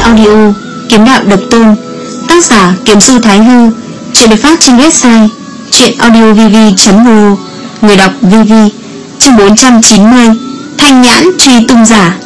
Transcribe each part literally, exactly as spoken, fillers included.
audio Kiếm đạo độc tôn, tác giả Kiếm Sư Thái Hư. Chuyện được phát trên website truyện audio v v chấm r o. Người đọc vê vê. Chương bốn trăm chín mươi. Thanh nhãn truy tung giả.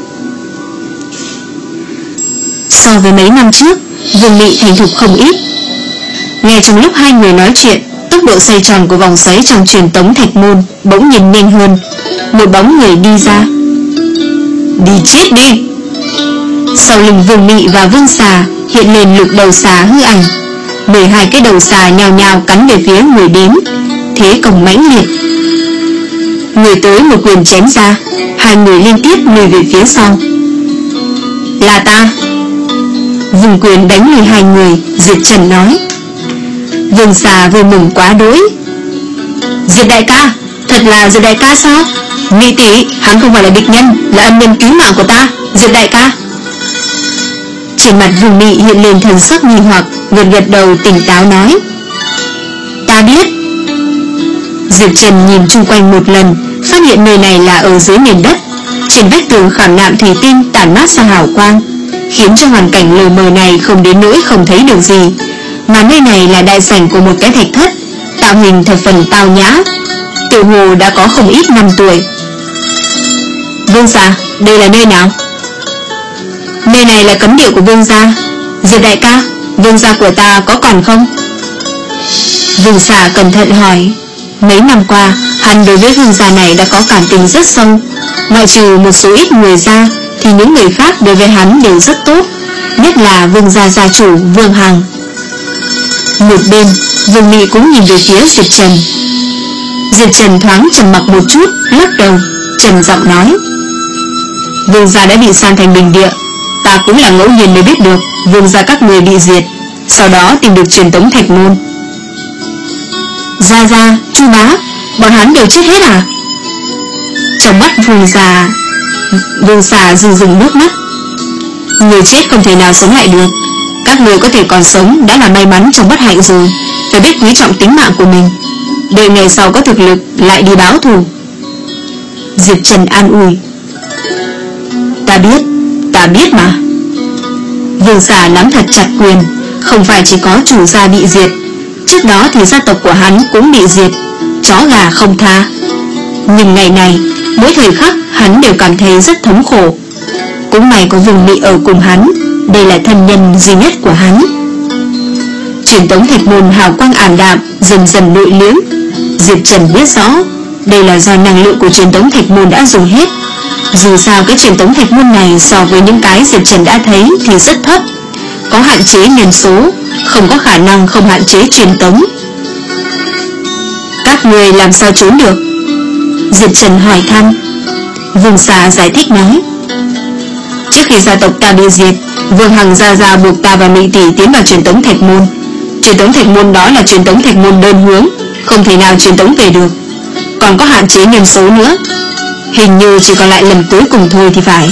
So với mấy năm trước, Vương Mị thành thục không ít. Ngay trong lúc hai người nói chuyện, tốc độ xoay tròn của vòng xoáy trong truyền tống thạch môn bỗng nhìn nhanh hơn. Một bóng người đi ra. Đi chết đi! Sau lưng Vương Mị và Vương Xà hiện lên lục đầu xà hư ảnh. mười hai cái đầu xà nhào nhào cắn về phía người đến, thế công mãnh liệt. Người tới một quyền chém ra, hai người liên tiếp lùi về phía sau. Là ta! Vùng quyền đánh lùi hai người, Diệp Trần nói. Vương Xà vừa mừng quá đỗi. Diệp đại ca, thật là Diệp đại ca sao? Mị tỷ, hắn không phải là địch nhân, là ân nhân cứu mạng của ta, Diệp đại ca. Trên mặt Vương Mị hiện lên thần sắc nghi hoặc, gật gật đầu tỉnh táo nói. Ta biết. Diệp Trần nhìn chung quanh một lần, phát hiện nơi này là ở dưới nền đất. Trên vách tường khảm nạm thủy tinh tản mát ra hào quang, khiến cho hoàn cảnh lờ mờ này không đến nỗi không thấy được gì. Mà nơi này là đại sảnh của một cái thạch thất, tạo hình thập phần tao nhã, tự hồ đã có không ít năm tuổi. Vương gia, đây là nơi nào? Nơi này là cấm địa của Vương gia. Diệp đại ca, Vương gia của ta có còn không? Vương Xà cẩn thận hỏi. Mấy năm qua, hắn đối với Vương gia này đã có cảm tình rất sâu. Ngoại trừ một số ít người ra, thì những người khác đối với hắn đều rất tốt, nhất là Vương gia gia chủ Vương Hằng. Một bên, Vương Mị cũng nhìn về phía Diệp Trần. Diệp Trần thoáng trầm mặc một chút, lắc đầu, trầm giọng nói. Vương gia đã bị san thành bình địa. Ta cũng là ngẫu nhiên mới biết được Vương gia các người bị diệt, sau đó tìm được truyền tống thạch môn. Gia Gia, Chu Bá, bọn hắn đều chết hết à? Trong mắt Vương Gia Vương Xà rưng rưng nước mắt. Người chết không thể nào sống lại được. Các người có thể còn sống đã là may mắn trong bất hạnh rồi. Phải biết quý trọng tính mạng của mình, đợi ngày sau có thực lực lại đi báo thù. Diệp Trần an ủi. Ta biết, ta biết mà. Vương Xà nắm thật chặt quyền. Không phải chỉ có chủ gia bị diệt, trước đó thì gia tộc của hắn cũng bị diệt, chó gà không tha. Nhưng ngày này, mỗi thời khắc hắn đều cảm thấy rất thống khổ. Cũng may có Vương Mị ở cùng hắn, đây là thân nhân duy nhất của hắn. Truyền tống thạch môn hào quang ảm đạm, dần dần nội liễm. Diệp Trần biết rõ, đây là do năng lượng của truyền tống thạch môn đã dùng hết. Dù sao cái truyền tống thạch môn này so với những cái Diệp Trần đã thấy thì rất thấp, có hạn chế nhân số, không có khả năng không hạn chế truyền tống. Các người làm sao trốn được? Diệp Trần hỏi thăm. Vương Xà giải thích nói. Trước khi gia tộc ta bị diệt, Vương Hằng gia gia buộc ta và Mị tỷ tiến vào truyền tống thạch môn. Truyền tống thạch môn đó là truyền tống thạch môn đơn hướng, không thể nào truyền tống về được, còn có hạn chế nhân số nữa. Hình như chỉ còn lại lần cuối cùng thôi thì phải.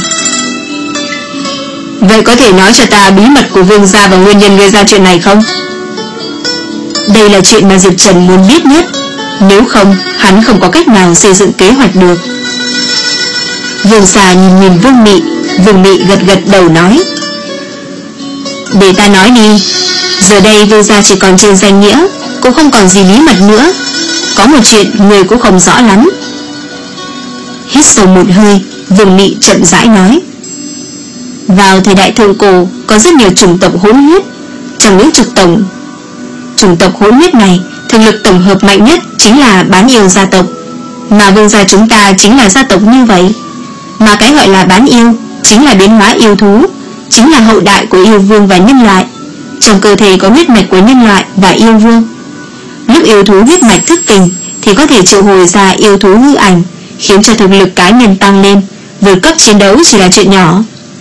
Vậy có thể nói cho ta bí mật của Vương gia và nguyên nhân gây ra chuyện này không? Đây là chuyện mà Diệp Trần muốn biết nhất. Nếu không, hắn không có cách nào xây dựng kế hoạch được. Vương Xà nhìn nhìn Vương Mị. Vương Mị gật gật đầu nói. Để ta nói đi. Giờ đây Vương gia chỉ còn trên danh nghĩa, cũng không còn gì bí mật nữa. Có một chuyện người cũng không rõ lắm. Hít sâu một hơi, Vương Mị chậm rãi nói. Vào thời đại thượng cổ, có rất nhiều chủng tộc hỗn huyết. Trong những chủng tộc Chủng tộc hỗn huyết này, thực lực tổng hợp mạnh nhất chính là bán yêu gia tộc. Mà Vương gia chúng ta chính là gia tộc như vậy. Mà cái gọi là bán yêu chính là biến hóa yêu thú, chính là hậu đại của yêu vương và nhân loại. Trong cơ thể có huyết mạch của nhân loại và yêu vương. Lúc yêu thú huyết mạch thức tỉnh thì có thể triệu hồi ra yêu thú hư ảnh, khiến cho thực lực cá nhân tăng lên, vượt cấp chiến đấu chỉ là chuyện nhỏ.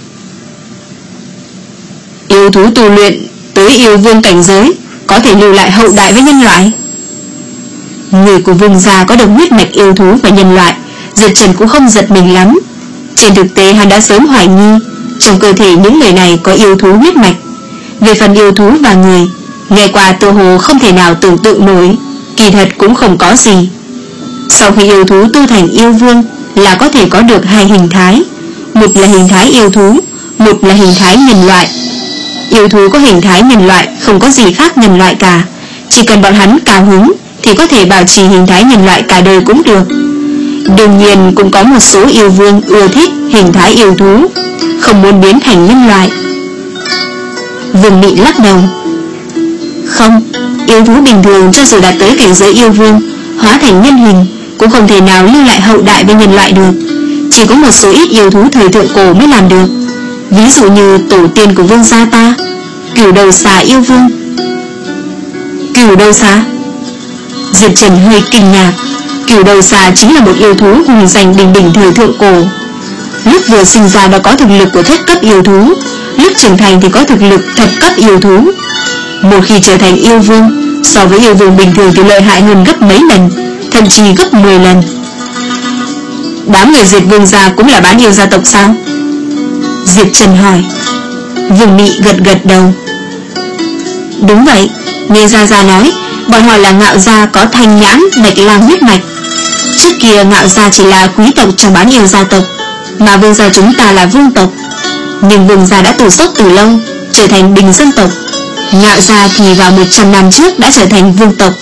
Yêu thú tu luyện tới yêu vương cảnh giới, có thể lưu lại hậu đại với nhân loại. Người của Vương gia có được huyết mạch yêu thú và nhân loại, Diệp Trần cũng không giật mình lắm. Trên thực tế hắn đã sớm hoài nghi trong cơ thể những người này có yêu thú huyết mạch. Về phần yêu thú và người, nghe qua tự hồ không thể nào tưởng tượng nổi, kỳ thật cũng không có gì. Sau khi yêu thú tu thành yêu vương là có thể có được hai hình thái. Một là hình thái yêu thú, một là hình thái nhân loại. Yêu thú có hình thái nhân loại không có gì khác nhân loại cả, chỉ cần bọn hắn cao hứng thì có thể bảo trì hình thái nhân loại cả đời cũng được. Đương nhiên cũng có một số yêu vương ưa thích hình thái yêu thú, không muốn biến thành nhân loại. Vương Mị lắc đầu. Không, yêu thú bình thường cho dù đạt tới cảnh giới yêu vương, hóa thành nhân hình cũng không thể nào lưu lại hậu đại với nhân loại được. Chỉ có một số ít yêu thú thời thượng cổ mới làm được. Ví dụ như tổ tiên của vương gia ta, Cửu Đầu Xà yêu vương. Cửu Đầu Xà? Diệp Trần hơi kinh ngạc. Cửu Đầu Xà chính là một yêu thú hùng danh đình đỉnh thời thượng cổ. Lúc vừa sinh ra đã có thực lực của thất cấp yêu thú, lúc trưởng thành thì có thực lực thập cấp yêu thú. Một khi trở thành yêu vương, so với yêu vương bình thường thì lợi hại hơn gấp mấy lần, thậm chí gấp mười lần. Đám người diệt vương gia cũng là bán yêu gia tộc sao? Diệp Trần hỏi. Vương Mị gật gật đầu. Đúng vậy, nghe Gia Gia nói, bọn họ là Ngạo gia có thanh nhãn bạch lang huyết mạch. Trước kia Ngạo gia chỉ là quý tộc trong bán yêu gia tộc, mà vương gia chúng ta là vương tộc. Nhưng vương gia đã tù sốc từ lâu, trở thành bình dân tộc. Ngạo gia thì vào một trăm năm trước đã trở thành vương tộc.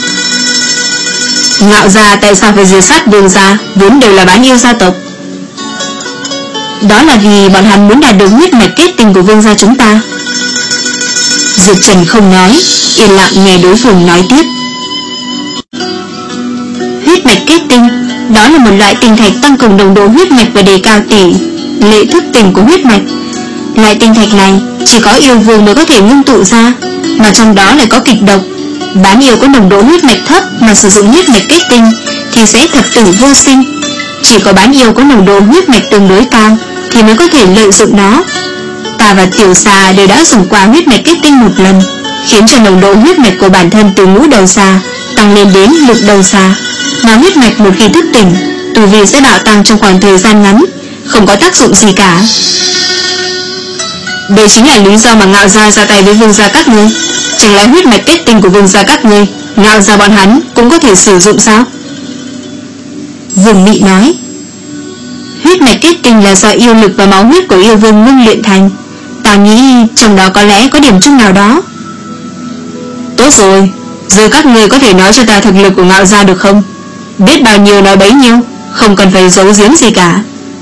Ngạo gia tại sao phải diệt sát vương gia, vốn đều là bán yêu gia tộc? Đó là vì bọn hắn muốn đạt được huyết mạch kết tinh của vương gia chúng ta. Diệp Trần không nói, yên lặng nghe đối phương nói tiếp. Huyết mạch kết tinh, đó là một loại tinh thạch tăng cường nồng độ huyết mạch và đề cao tỷ lệ thức tỉnh của huyết mạch. Loại tinh thạch này chỉ có yêu vương mới có thể ngưng tụ ra, mà trong đó lại có kịch độc. Bán yêu có nồng độ huyết mạch thấp mà sử dụng huyết mạch kết tinh thì sẽ thập tử vô sinh. Chỉ có bán yêu có nồng độ huyết mạch tương đối cao thì mới có thể lợi dụng nó. Ta và Tiểu Xà đều đã dùng qua huyết mạch kết tinh một lần, khiến cho nồng độ huyết mạch của bản thân từ ngũ đầu xà tăng lên đến lục đầu xà. Mà huyết mạch một khi thức tỉnh, tu vi sẽ bạo tăng trong khoảng thời gian ngắn, không có tác dụng gì cả. Đây chính là lý do mà Ngạo gia ra tay với vương gia các ngươi. Chẳng lẽ huyết mạch kết tinh của vương gia các ngươi, Ngạo gia bọn hắn cũng có thể sử dụng sao? Vương Mị nói. Huyết mạch kết tinh là do yêu lực và máu huyết của yêu vương ngưng luyện thành. Ta nghĩ trong đó có lẽ có điểm chung nào đó. Tốt rồi, giờ các ngươi có thể nói cho ta thực lực của Ngạo gia được không? Biết bao nhiêu nói bấy nhiêu, không cần phải giấu giếm gì cả.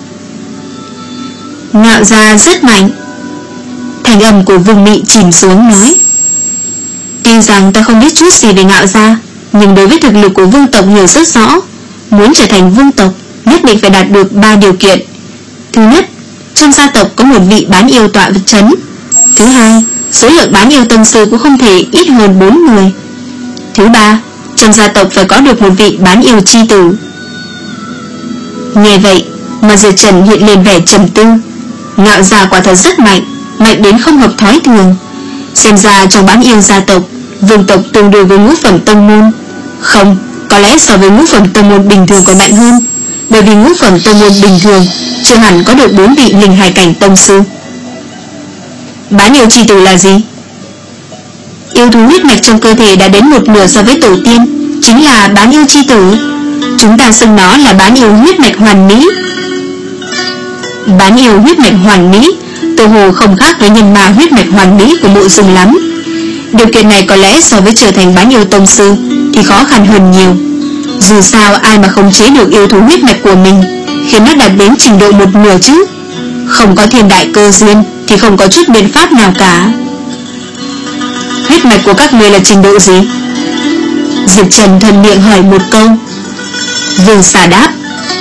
Ngạo gia rất mạnh. Thành âm của Vương Mị chìm xuống nói. Tuy rằng ta không biết chút gì về Ngạo gia, nhưng đối với thực lực của vương tộc hiểu rất rõ. Muốn trở thành vương tộc nhất định phải đạt được ba điều kiện. Thứ nhất, trong gia tộc có một vị bán yêu tọa vật trấn. Thứ hai, số lượng bán yêu tông sư cũng không thể ít hơn bốn người. Thứ ba, trong gia tộc phải có được một vị bán yêu chi tử. Nghe vậy mà Diệp Trần hiện lên vẻ trầm tư. Ngạo gia quả thật rất mạnh, mạnh đến không hợp thói thường. Xem ra trong bán yêu gia tộc, vương tộc tương đương với ngũ phẩm tông môn. Không, có lẽ so với ngũ phẩm tông môn bình thường còn mạnh hơn, bởi vì ngũ phẩm tông môn bình thường chưa hẳn có được bốn vị linh hải cảnh tông sư. Bán yêu chi tử là gì? Yêu thú huyết mạch trong cơ thể đã đến một nửa so với tổ tiên, chính là bán yêu chi tử. Chúng ta xưng nó là bán yêu huyết mạch hoàn mỹ. Bán yêu huyết mạch hoàn mỹ tự hồ không khác với nhân ma huyết mạch hoàn mỹ của Mộ Dung lắm. Điều kiện này có lẽ so với trở thành bán yêu tông sư thì khó khăn hơn nhiều. Dù sao ai mà khống chế được yêu thú huyết mạch của mình, khiến nó đạt đến trình độ một nửa chứ. Không có thiên đại cơ duyên thì không có chút biện pháp nào cả. Huyết mạch của các ngươi là trình độ gì? Diệp Trần thuận miệng hỏi một câu. Vương Xà đáp.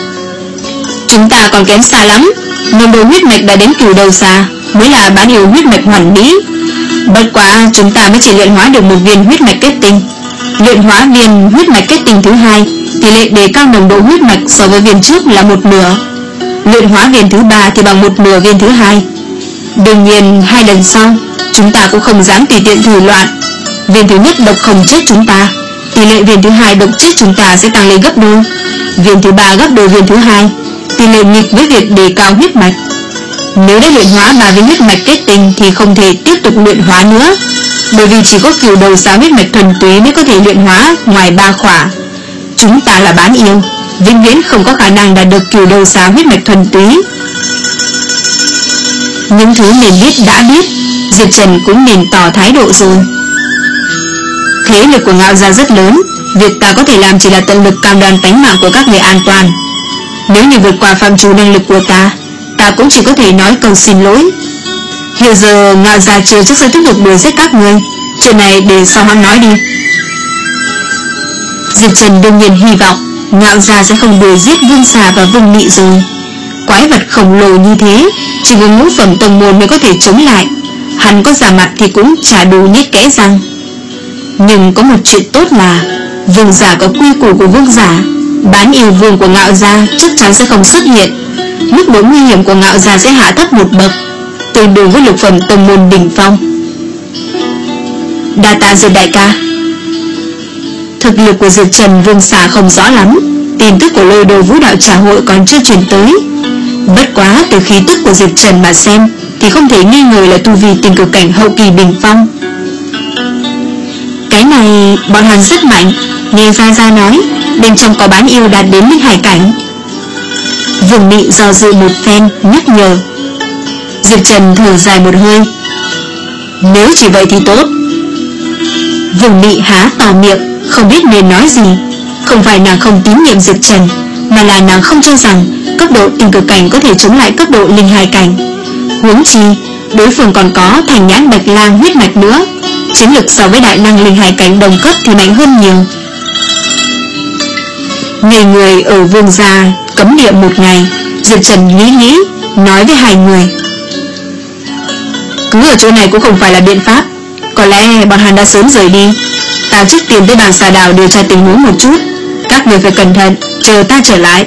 Chúng ta còn kém xa lắm. Nồng độ huyết mạch đã đến cửu đầu xà mới là bán yêu huyết mạch hoàn mỹ. Bất quá chúng ta mới chỉ luyện hóa được một viên huyết mạch kết tinh. Luyện hóa viên huyết mạch kết tinh thứ hai, tỷ lệ đề cao nồng độ huyết mạch so với viên trước là một nửa. Luyện hóa viên thứ ba thì bằng một nửa viên thứ hai. Đương nhiên hai lần sau chúng ta cũng không dám tùy tiện thử loạn. Viên thứ nhất độc không chết chúng ta, tỷ lệ viên thứ hai độc chết chúng ta sẽ tăng lên gấp đôi. Viên thứ ba gấp đôi viên thứ hai, tỷ lệ nghịch với việc đề cao huyết mạch. Nếu đã luyện hóa ba viên huyết mạch kết tinh thì không thể tiếp tục luyện hóa nữa, bởi vì chỉ có cửu đầu xà huyết mạch thuần túy mới có thể luyện hóa ngoài ba khỏa. Chúng ta là bán yêu, vĩnh viễn không có khả năng đạt được cửu đầu xà huyết mạch thuần túy. Những thứ nên biết đã biết, Diệp Trần cũng nên tỏ thái độ rồi. Thế lực của Ngạo gia rất lớn, việc ta có thể làm chỉ là tận lực cam đoan tánh mạng của các người an toàn. Nếu như vượt qua phạm trù năng lực của ta, ta cũng chỉ có thể nói câu xin lỗi. Hiện giờ Ngạo gia chưa chắc sẽ tiếp tục đuổi giết các người, chuyện này để sau hắn nói đi. Diệp Trần đương nhiên hy vọng Ngạo gia sẽ không đuổi giết Vương Xà và Vương Mị rồi. Quái vật khổng lồ như thế, chỉ có ngũ phẩm tông môn mới có thể chống lại. Hắn có giả mặt thì cũng chả đủ nhét kẽ răng. Nhưng có một chuyện tốt là Vương giả có quy củ của vương giả, bán yêu vương của Ngạo gia chắc chắn sẽ không xuất hiện. Mức độ nguy hiểm của Ngạo gia sẽ hạ thấp một bậc, tương đương với lục phẩm tông môn đỉnh phong. Đa tạ Diệp đại ca. Thực lực của Diệp Trần Vương xà không rõ lắm, tin tức của Lôi Đồ Vũ Đạo Trà Hội còn chưa truyền tới. Bất quá từ khí tức của Diệp Trần mà xem thì không thể nghi ngờ là tu vi tình cực cảnh hậu kỳ đỉnh phong. Cái này bọn hắn rất mạnh. Nghe Gia Gia nói bên trong có bán yêu đạt đến linh hải cảnh. Vương Mị do dự một phen nhắc nhở. Diệp Trần thở dài một hơi. Nếu chỉ vậy thì tốt. Vương Mị há to miệng không biết nên nói gì. Không phải nàng không tín nhiệm Diệp Trần, mà là nàng không cho rằng cấp độ tình cực cảnh có thể chống lại cấp độ linh hải cảnh. Huống chi đối phương còn có thành nhãn bạch lang huyết mạch nữa, chiến lực so với đại năng linh hải cảnh đồng cấp thì mạnh hơn nhiều. Ngày người ở Vương gia cấm địa một ngày, Diệp Trần nghĩ nghĩ nói với hai người, cứ ở chỗ này cũng không phải là biện pháp. Có lẽ bọn hắn đã sớm rời đi. Ta trước tiên tới bàn xà đảo điều tra tình huống một chút. Các người phải cẩn thận, chờ ta trở lại.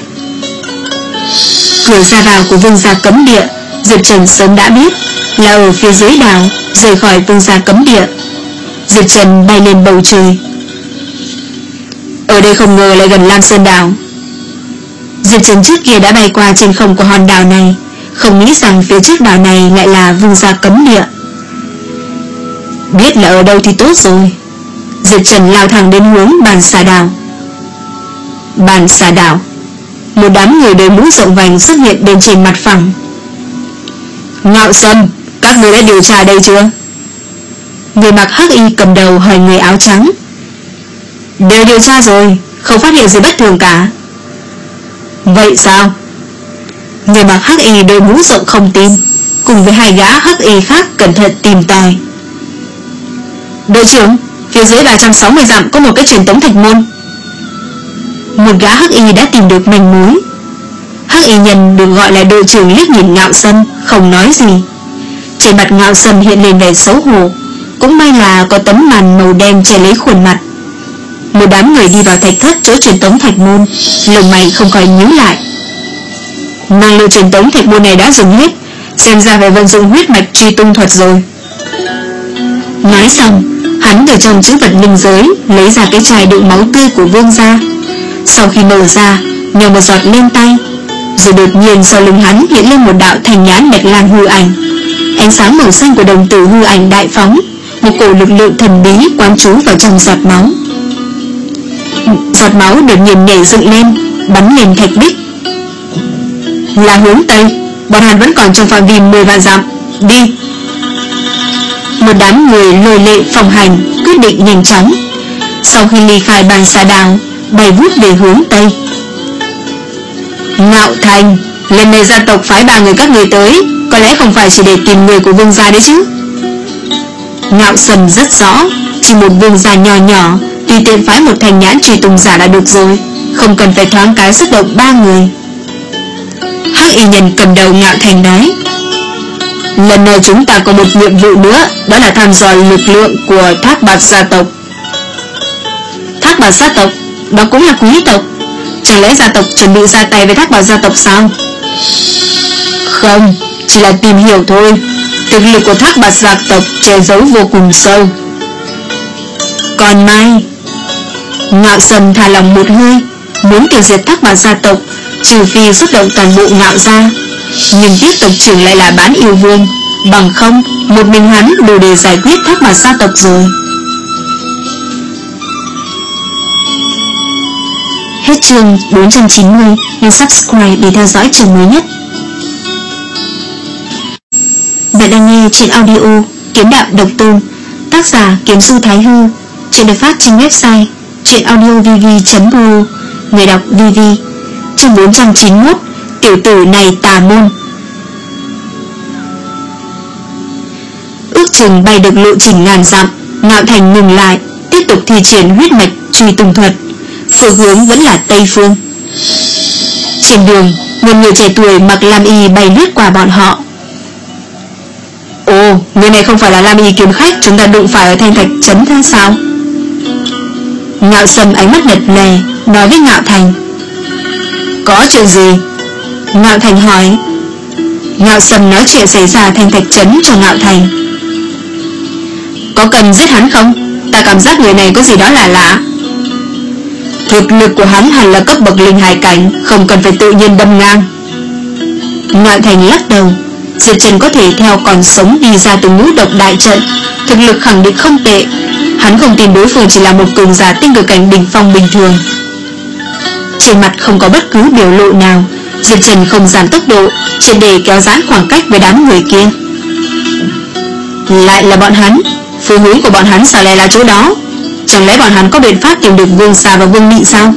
Cửa ra vào của Vương gia cấm địa Diệp Trần sớm đã biết là ở phía dưới đảo. Rời khỏi Vương gia cấm địa, Diệp Trần bay lên bầu trời. Ở đây không ngờ lại gần Lam Sơn đảo. Diệp Trần trước kia đã bay qua trên không của hòn đảo này, không nghĩ rằng phía trước đảo này lại là Vương gia cấm địa. Biết là ở đâu thì tốt rồi. Diệp Trần lao thẳng đến hướng bàn xà đảo. Bàn xà đảo, một đám người đội mũ rộng vành xuất hiện bên trên mặt phẳng. Ngạo Sâm, các người đã điều tra đây chưa? Người mặc hắc y cầm đầu hỏi người áo trắng. Đều điều tra rồi, không phát hiện gì bất thường cả. Vậy sao? Người mặc hắc y đội mũ rộng không tin, cùng với hai gã hắc y khác cẩn thận tìm tòi. Đội trưởng, phía dưới ba trăm sáu mươi dặm có một cái truyền tống thạch môn. Một gã hắc y đã tìm được manh mối. Hắc y nhân được gọi là đội trưởng liếc nhìn Ngạo Sâm, không nói gì. Trên mặt Ngạo Sâm hiện lên vẻ xấu hổ. Cũng may là có tấm màn màu đen che lấy khuôn mặt. Một đám người đi vào thạch thất chỗ truyền tống thạch môn, lông mày không khỏi nhíu lại. Năng lượng truyền tống thạch môn này đã dùng hết, xem ra phải vận dụng huyết mạch truy tung thuật rồi. Nói xong, hắn từ trong chữ vật linh giới lấy ra cái chai đựng máu tươi của Vương gia. Sau khi mở ra, nhờ một giọt lên tay, rồi đột nhiên sau lưng hắn hiện lên một đạo thành nhãn bạch lang hư ảnh. Ánh sáng màu xanh của đồng tử hư ảnh đại phóng, một cổ lực lượng thần bí quán trú vào trong giọt máu. Giọt máu đột nhiên nhảy dựng lên, bắn lên thạch bích. Là hướng Tây, bọn hắn vẫn còn trong phạm vi mười vạn dặm. Đi. Một đám người lôi lệ phòng hành quyết định nhanh chóng. Sau khi ly khai bàn xà đảo, bay vút về hướng Tây. Ngạo Thành, lần này gia tộc phái ba người các người tới, có lẽ không phải chỉ để tìm người của Vương gia đấy chứ? Ngạo Sâm rất rõ, chỉ một Vương gia nhỏ nhỏ, tùy tiện phái một thành nhãn truy tung giả là được rồi, không cần phải thoáng cái xuất động ba người. Hắc y nhân cầm đầu Ngạo Thành nói, lần này chúng ta có một nhiệm vụ nữa, đó là thăm dò lực lượng của Thác Bạt gia tộc. Thác Bạt gia tộc, đó cũng là quý tộc. Chẳng lẽ gia tộc chuẩn bị ra tay với Thác Bạt gia tộc sao? Không, chỉ là tìm hiểu thôi. Thực lực của Thác Bạt gia tộc che giấu vô cùng sâu. Còn mai, Ngạo Sâm thả lòng một hơi, muốn tiêu diệt Thác Bạt gia tộc, trừ phi xuất động toàn bộ Ngạo gia. Nhưng tiếp tộc trưởng lại là bán yêu vương, bằng không một mình hắn đủ để giải quyết Thác Bạt gia tộc rồi. Hết chương bốn trăm chín mươi, nhấn subscribe để theo dõi chương mới nhất. đang nghe trên audio Kiếm Đạo Độc Tôn, tác giả Kiếm Sư Thái Hư. Chuyện được phát trên website chuyenaudiovv chấm pro. Người đọc vê vê. Chương bốn trăm chín mươi mốt. Tiểu tử này tà môn. Ước chừng bay được lộ trình ngàn dặm, Ngạo Thành ngừng lại, tiếp tục thi triển huyết mạch truy tung thuật. Phương hướng vẫn là Tây Phương. Trên đường, một người trẻ tuổi mặc lam y bay lướt qua bọn họ. Ồ, người này không phải là lam y kiếm khách chúng ta đụng phải ở Thanh Thạch Trấn hay sao? Ngạo Sâm ánh mắt nhật lè, nói với Ngạo Thành. Có chuyện gì? Ngạo Thành hỏi. Ngạo Sâm nói chuyện xảy ra Thanh Thạch Trấn cho Ngạo Thành. Có cần giết hắn không? Ta cảm giác người này có gì đó là lạ. Thực lực của hắn hẳn là cấp bậc linh hải cảnh, không cần phải tự nhiên đâm ngang. Ngạo Thành lắc đầu. Diệp Trần có thể theo còn sống đi ra từ ngũ độc đại trận, thực lực khẳng định không tệ. Hắn không tin đối phương chỉ là một cường giả tinh cực cảnh đỉnh phong bình thường. Trên mặt không có bất cứ biểu lộ nào, Diệp Trần không giảm tốc độ, triệt để kéo giãn khoảng cách với đám người kia. Lại là bọn hắn. Phương hướng của bọn hắn sao lại là chỗ đó? Chẳng lẽ bọn hắn có biện pháp tìm được Vương Xà và Vương Mị sao?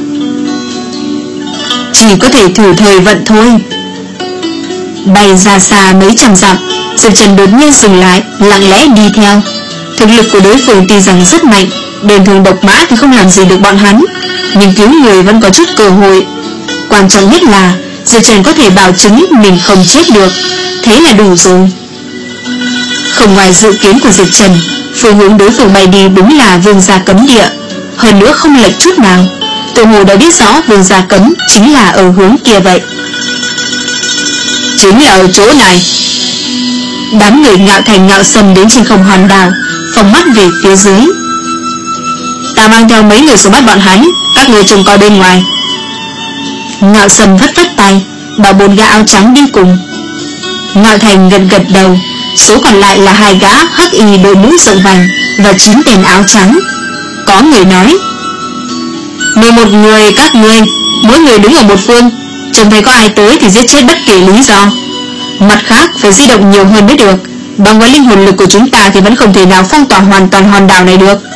Chỉ có thể thử thời vận thôi. Bay ra xa mấy trăm dặm, Diệp Trần đột nhiên dừng lại, lặng lẽ đi theo. Thực lực của đối phương tuy rằng rất mạnh, đơn thường độc mã thì không làm gì được bọn hắn, nhưng cứu người vẫn có chút cơ hội. Quan trọng nhất là Diệp Trần có thể bảo chứng mình không chết được, thế là đủ rồi. Không ngoài dự kiến của Diệp Trần, phương hướng đối phương bay đi đúng là Vương gia cấm địa, hơn nữa không lệch chút nào. Tự hồ đã biết rõ Vương gia cấm chính là ở hướng kia vậy. Chính là ở chỗ này. Đám người Ngạo Thành Ngạo Sâm đến trên không hòn đảo, phóng mắt về phía dưới. Ta mang theo mấy người xuống bắt bọn hắn, các người trông coi bên ngoài. Ngạo Sâm vất vất tay, bảo bốn gã áo trắng đi cùng. Ngạo Thành gật gật đầu. Số còn lại là hai gã hắc y đội mũ rộng vành và chín tên áo trắng. Có người nói, mười một người các ngươi, mỗi người đứng ở một phương, trông thấy có ai tới thì giết chết bất kể lý do. Mặt khác phải di động nhiều hơn mới được, bằng với linh hồn lực của chúng ta thì vẫn không thể nào phong tỏa hoàn toàn hòn đảo này được.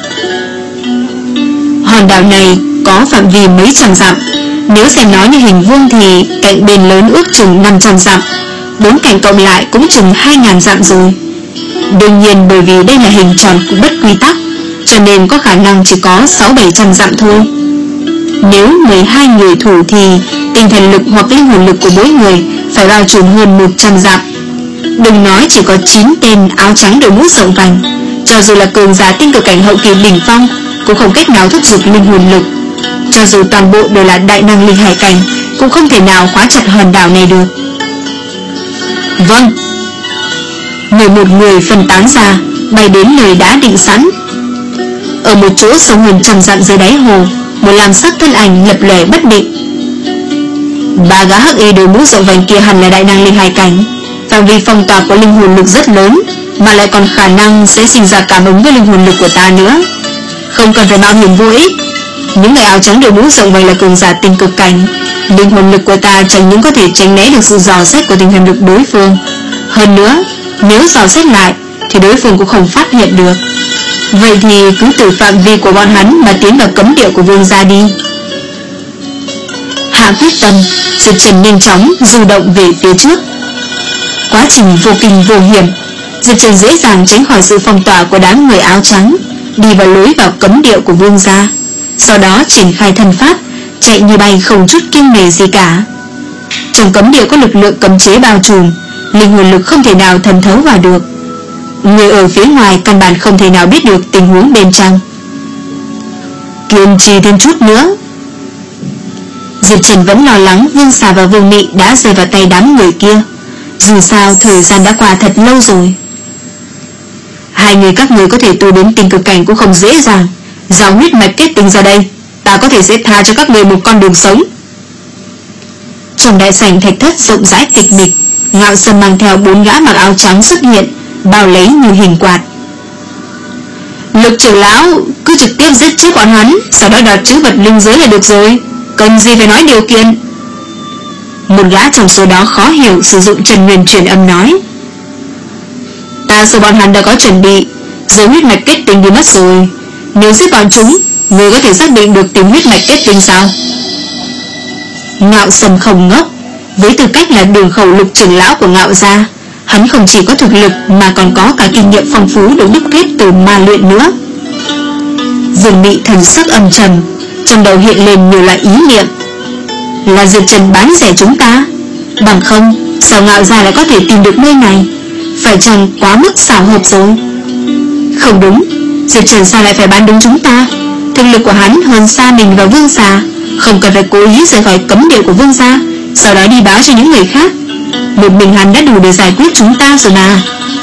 Hòn đảo này có phạm vi mấy trăm dặm, nếu xem nó như hình vuông thì cạnh bên lớn ước chừng năm trăm dặm, bốn cạnh cộng lại cũng chừng hai nghìn dặm rồi. Đương nhiên bởi vì đây là hình tròn cũng bất quy tắc, cho nên có khả năng chỉ có sáu bảy trăm dặm thôi. Nếu mười hai người thủ thì tinh thần lực hoặc linh hồn lực của mỗi người phải bao trùm hơn một trăm dặm. Đừng nói chỉ có chín tên áo trắng đội mũ rộng vành, cho dù là cường giả tinh cực cảnh hậu kỳ đỉnh phong cũng không cách nào thúc giục linh hồn lực. Cho dù toàn bộ đều là đại năng linh hải cảnh cũng không thể nào khóa chặt hòn đảo này được. Vâng. mười một người phân tán ra, bay đến nơi đã định sẵn. Ở một chỗ sâu hơn trăm dặm dưới đáy hồ, một lam sắc thân ảnh lập lòe bất định. Ba gã hắc y đội mũ rộng vành kia hẳn là đại năng linh hải cảnh, phạm vi phong tỏa của linh hồn lực rất lớn, mà lại còn khả năng sẽ sinh ra cảm ứng với linh hồn lực của ta nữa. Không cần phải mạo hiểm vô ích. Những người áo trắng đội mũ rộng vành là cường giả tinh cực cảnh, linh hồn lực của ta chẳng những có thể tránh né được sự dò xét của tinh thần lực đối phương, hơn nữa nếu dò xét lại thì đối phương cũng không phát hiện được. Vậy thì cứ từ phạm vi của bọn hắn mà tiến vào cấm địa của Vương gia đi. Hạ quyết tâm, Diệp Trần nhanh chóng du động về phía trước. Quá trình vô kinh vô hiểm, Diệp Trần dễ dàng tránh khỏi sự phong tỏa của đám người áo trắng, đi vào lối vào cấm địa của Vương gia. Sau đó triển khai thân pháp, chạy như bay không chút kiêng nể gì cả. Trong cấm địa có lực lượng cấm chế bao trùm, linh hồn lực không thể nào thẩm thấu vào được. Người ở phía ngoài căn bản không thể nào biết được tình huống bên trong. Kiên trì thêm chút nữa. Diệp Trần vẫn lo lắng Vương Xà và Vương Mị đã rơi vào tay đám người kia. Dù sao thời gian đã qua thật lâu rồi. Hai người các người có thể tu đến tinh cực cảnh cũng không dễ dàng. Giao huyết mạch kết tinh ra đây, ta có thể sẽ tha cho các người một con đường sống. Trong đại sảnh thạch thất rộng rãi tịch mịch, Ngạo Sâm mang theo bốn gã mặc áo trắng xuất hiện, bao lấy như hình quạt. Lực trưởng lão cứ trực tiếp giết chết bọn hắn, sau đó đoạt chữ vật linh giới là được rồi, cần gì phải nói điều kiện. Một gã trong số đó khó hiểu sử dụng Trần Nguyên truyền âm nói. Ta sợ bọn hắn đã có chuẩn bị, rồi huyết mạch kết tinh đi mất rồi. Nếu giết bọn chúng, ngươi có thể xác định được tìm huyết mạch kết tinh sao? Ngạo Sâm không ngốc. Với tư cách là đường khẩu lục trưởng lão của Ngạo gia, hắn không chỉ có thực lực mà còn có cả kinh nghiệm phong phú được đúc kết từ ma luyện nữa. Vương Mị thần sắc âm trầm, trong đầu hiện lên nhiều loại ý niệm. Là Diệp Trần bán rẻ chúng ta? Bằng không, sao Ngạo gia lại có thể tìm được nơi này? Phải chăng quá mức xảo hợp rồi? Không đúng, Diệp Trần sao lại phải bán đúng chúng ta? Thực lực của hắn hơn xa mình và Vương gia, không cần phải cố ý rời khỏi cấm địa của Vương gia, sau đó đi báo cho những người khác. Một mình hắn đã đủ để giải quyết chúng ta rồi mà.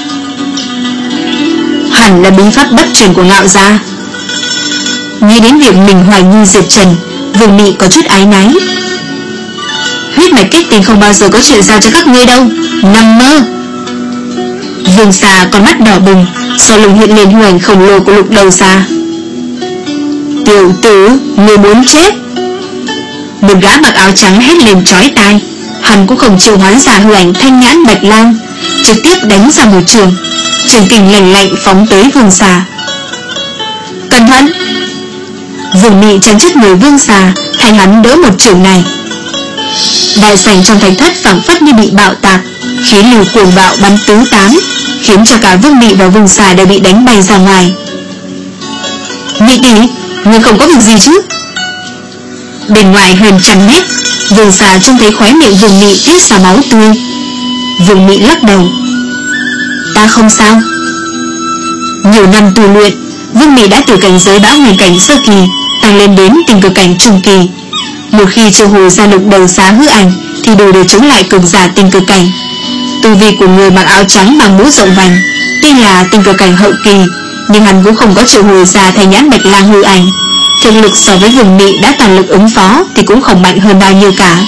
Hẳn là bí pháp bất truyền của Ngạo gia. Nghĩ đến việc mình hoài nghi Diệp Trần, Vương Mị có chút áy náy. Huyết mạch kết tinh không bao giờ có chuyện giao cho các ngươi đâu, nằm mơ. Vương Xà con mắt đỏ bừng, sau lưng hiện lên hư ảnh khổng lồ của Lục Đầu Xà. Tiểu tử, ngươi muốn chết? Một gã mặc áo trắng hét lên chói tai. Hắn cũng không chịu hoán giả hư ảnh thanh nhãn bạch lang, trực tiếp đánh ra một trường. Trường kình lạnh lạnh phóng tới Vương Xà. Cẩn thận! Vương Mị chắn trước người Vương Xà, thay hắn đỡ một trường này. Đại sảnh trong thạch thất phảng phất như bị bạo tạc, khí lưu cuồng bạo bắn tứ tán, khiến cho cả Vương Mị và Vương Xà đều bị đánh bay ra ngoài. Mị tỷ, ngươi không có việc gì chứ? Bên ngoài hơn trăm mét, Vương Xà trông thấy khóe miệng Vương Mị tiết ra máu tươi. Vương Mị lắc đầu. Ta không sao. Nhiều năm tu luyện, Vương Mị đã từ cảnh giới bão huyền cảnh sơ kỳ tăng lên đến tình cực cảnh trung kỳ. Một khi triệu hồi ra Lục Đầu Xà hư ảnh thì đủ để chống lại cường giả tình cực cảnh. Tu vi của người mặc áo trắng bằng mũ rộng vành tuy là tình cực cảnh hậu kỳ, nhưng hắn cũng không có triệu hồi ra thanh nhãn bạch lang hư ảnh. Thực lực so với Vương Mị đã toàn lực ứng phó thì cũng không mạnh hơn bao nhiêu cả.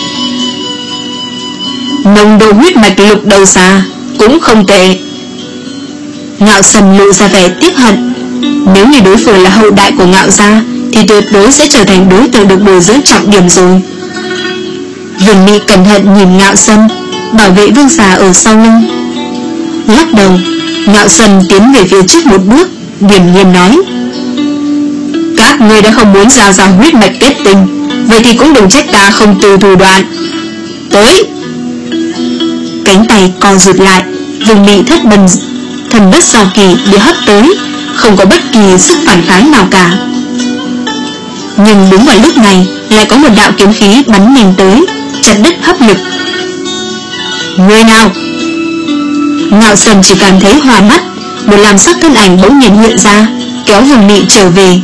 Nồng độ huyết mạch Lục Đầu Xà cũng không tệ. Ngạo Sâm lộ ra vẻ tiếc hận. Nếu như đối phương là hậu đại của Ngạo gia thì tuyệt đối sẽ trở thành đối tượng được bồi dưỡng trọng điểm rồi. Vương Mị cẩn thận nhìn Ngạo Sâm, bảo vệ Vương Xà ở sau lưng. Lắc đầu, Ngạo Sâm tiến về phía trước một bước, điềm nhiên nói: Các ngươi đã không muốn giao ra huyết mạch kết tinh, vậy thì cũng đừng trách ta không từ thủ đoạn. Tới! Cánh tay co rụt lại, Vương Mị thất bần thần bất do kỳ bị hất tới, không có bất kỳ sức phản kháng nào cả. Nhưng đúng vào lúc này lại có một đạo kiếm khí bắn nhanh tới, chặt đứt hấp lực. Người nào? Ngạo Sâm chỉ cảm thấy hoa mắt, một làm sắc thân ảnh bỗng nhiên hiện ra, kéo Vương Mị trở về.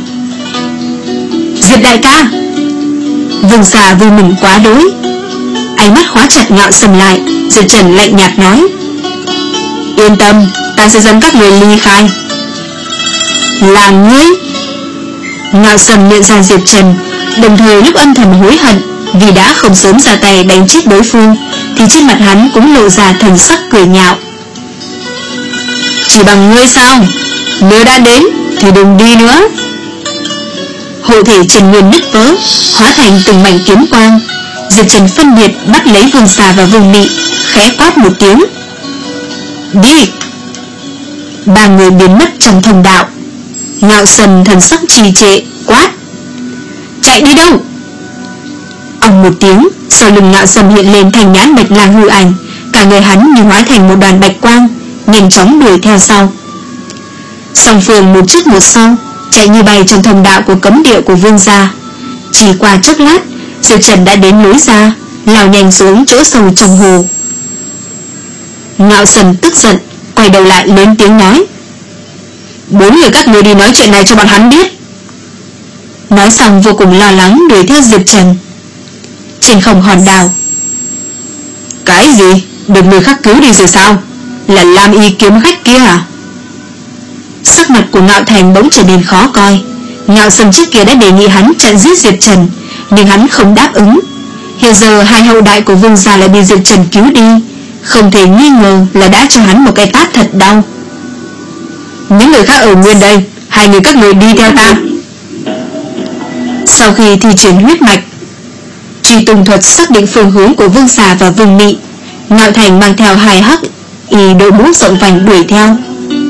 Diệp đại ca! Vương Xà vui mừng quá đỗi. Ánh mắt khóa chặt Ngạo Sâm lại, Diệp Trần lạnh nhạt nói: Yên tâm, ta sẽ dẫn các người ly khai. Là ngươi? Ngạo Sâm nhận ra Diệp Trần, đồng thời lúc âm thầm hối hận vì đã không sớm ra tay đánh chết đối phương, thì trên mặt hắn cũng lộ ra thần sắc cười nhạo. Chỉ bằng ngươi sao? Nếu đã đến thì đừng đi nữa. Hộ thể Trần Nguyên nứt vỡ, hóa thành từng mảnh kiếm quang. Diệp Trần phân biệt bắt lấy Vương Xà và Vương Mị, khẽ quát một tiếng: Đi! Ba người biến mất trong thông đạo. Ngạo Sâm thần sắc trì trệ, quát: Chạy đi đâu? Ong một tiếng, sau lưng Ngạo Sâm hiện lên thành nhãn bạch lang hư ảnh, cả người hắn như hóa thành một đoàn bạch quang, nhanh chóng đuổi theo sau. Song phương một trước một sau, chạy như bay trong thông đạo của cấm địa của Vương gia. Chỉ qua chốc lát, Diệp Trần đã đến lối ra, lao nhanh xuống chỗ sâu trong hồ. Ngạo Sâm tức giận, quay đầu lại lớn tiếng nói: Bốn người các người đi nói chuyện này cho bọn hắn biết. Nói xong vô cùng lo lắng đuổi theo Diệp Trần. Trên không hòn đảo. Cái gì? Được người khác cứu đi rồi sao? Là Lam Y kiếm khách kia à? Sắc mặt của Ngạo Thành bỗng trở nên khó coi. Ngạo Sâm trước kia đã đề nghị hắn chặn giết Diệp Trần, nhưng hắn không đáp ứng. Hiện giờ hai hậu đại của Vương gia lại bị Diệp Trần cứu đi, không thể nghi ngờ là đã cho hắn một cái tát thật đau. Những người khác ở nguyên đây, hai người các người đi theo ta. Sau khi thi triển huyết mạch, truy tung thuật xác định phương hướng của Vương Xà và Vương Mị, Ngạo Thành mang theo hai hắc y đội mũ rộng vành đuổi theo.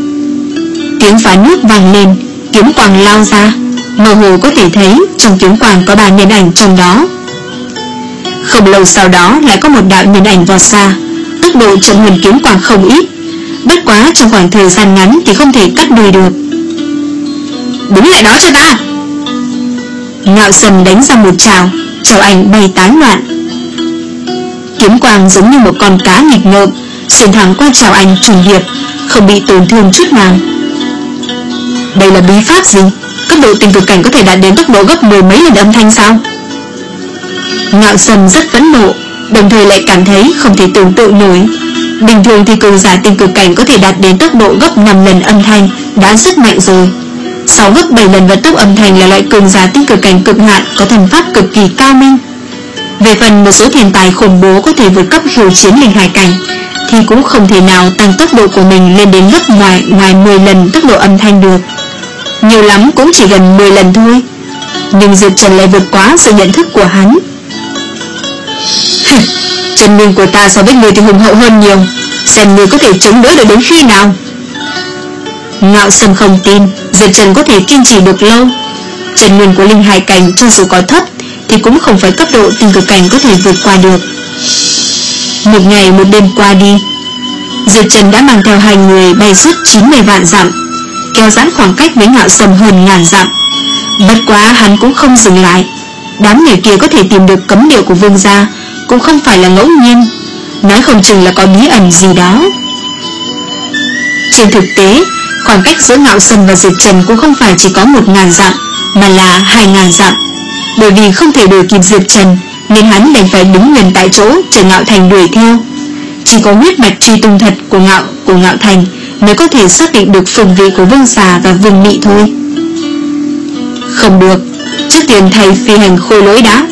Tiếng phá nước vang lên, kiếm quang lao ra, mơ hồ có thể thấy trong kiếm quang có ba nhân ảnh trong đó. Không lâu sau đó lại có một đạo nhân ảnh vọt ra, tốc độ chậm hơn kiếm quang không ít, bất quá trong khoảng thời gian ngắn thì không thể cắt đuôi được. Đứng lại đó cho ta! Ngạo Sâm đánh ra một trào, trào ảnh bay tán loạn. Kiếm quang giống như một con cá nghịch ngợm, xuyên thẳng qua trào ảnh trùng điệp, không bị tổn thương chút nào. Đây là bí pháp gì? Cấp độ tình cực cảnh có thể đạt đến tốc độ gấp mười mấy lần âm thanh sao? Ngạo Sâm rất phẫn nộ, đồng thời lại cảm thấy không thể tưởng tượng nổi. Bình thường thì cường giả tình cực cảnh có thể đạt đến tốc độ gấp năm lần âm thanh đã rất mạnh rồi. Sáu gấp bảy lần vận tốc âm thanh là loại cường giả tinh cực cảnh cực hạn, có thần pháp cực kỳ cao minh. Về phần một số thiên tài khủng bố có thể vượt cấp khiêu chiến linh hải cảnh thì cũng không thể nào tăng tốc độ của mình lên đến gấp ngoài ngoài mười lần tốc độ âm thanh được. Nhiều lắm cũng chỉ gần mười lần thôi. Nhưng Diệp Trần lại vượt quá sự nhận thức của hắn. Chân nguyên của ta so với người thì hùng hậu hơn nhiều, xem người có thể chống đỡ được đến khi nào. Ngạo Sâm không tin Diệp Trần có thể kiên trì được lâu. Chân nguyên của linh hải cảnh cho dù có thấp thì cũng không phải cấp độ tinh cực cảnh có thể vượt qua được. Một ngày một đêm qua đi, Diệp Trần đã mang theo hai người bay suốt chín mươi vạn dặm, kéo giãn khoảng cách với Ngạo Sâm hơn ngàn dặm. Bất quá hắn cũng không dừng lại. Đám người kia có thể tìm được cấm địa của vương gia cũng không phải là ngẫu nhiên, nói không chừng là có bí ẩn gì đó. Trên thực tế, khoảng cách giữa Ngạo Sâm và Diệp Trần cũng không phải chỉ có một ngàn dặm, mà là hai ngàn dặm. Bởi vì không thể đuổi kịp Diệp Trần nên hắn đành phải đứng nguyên tại chỗ chờ Ngạo Thành đuổi theo. Chỉ có huyết mạch truy tung thật của Ngạo của Ngạo Thành mới có thể xác định được phương vị của Vương Xà và Vương Mị thôi. Không được, trước tiên thầy phi hành khôi lỗi đã.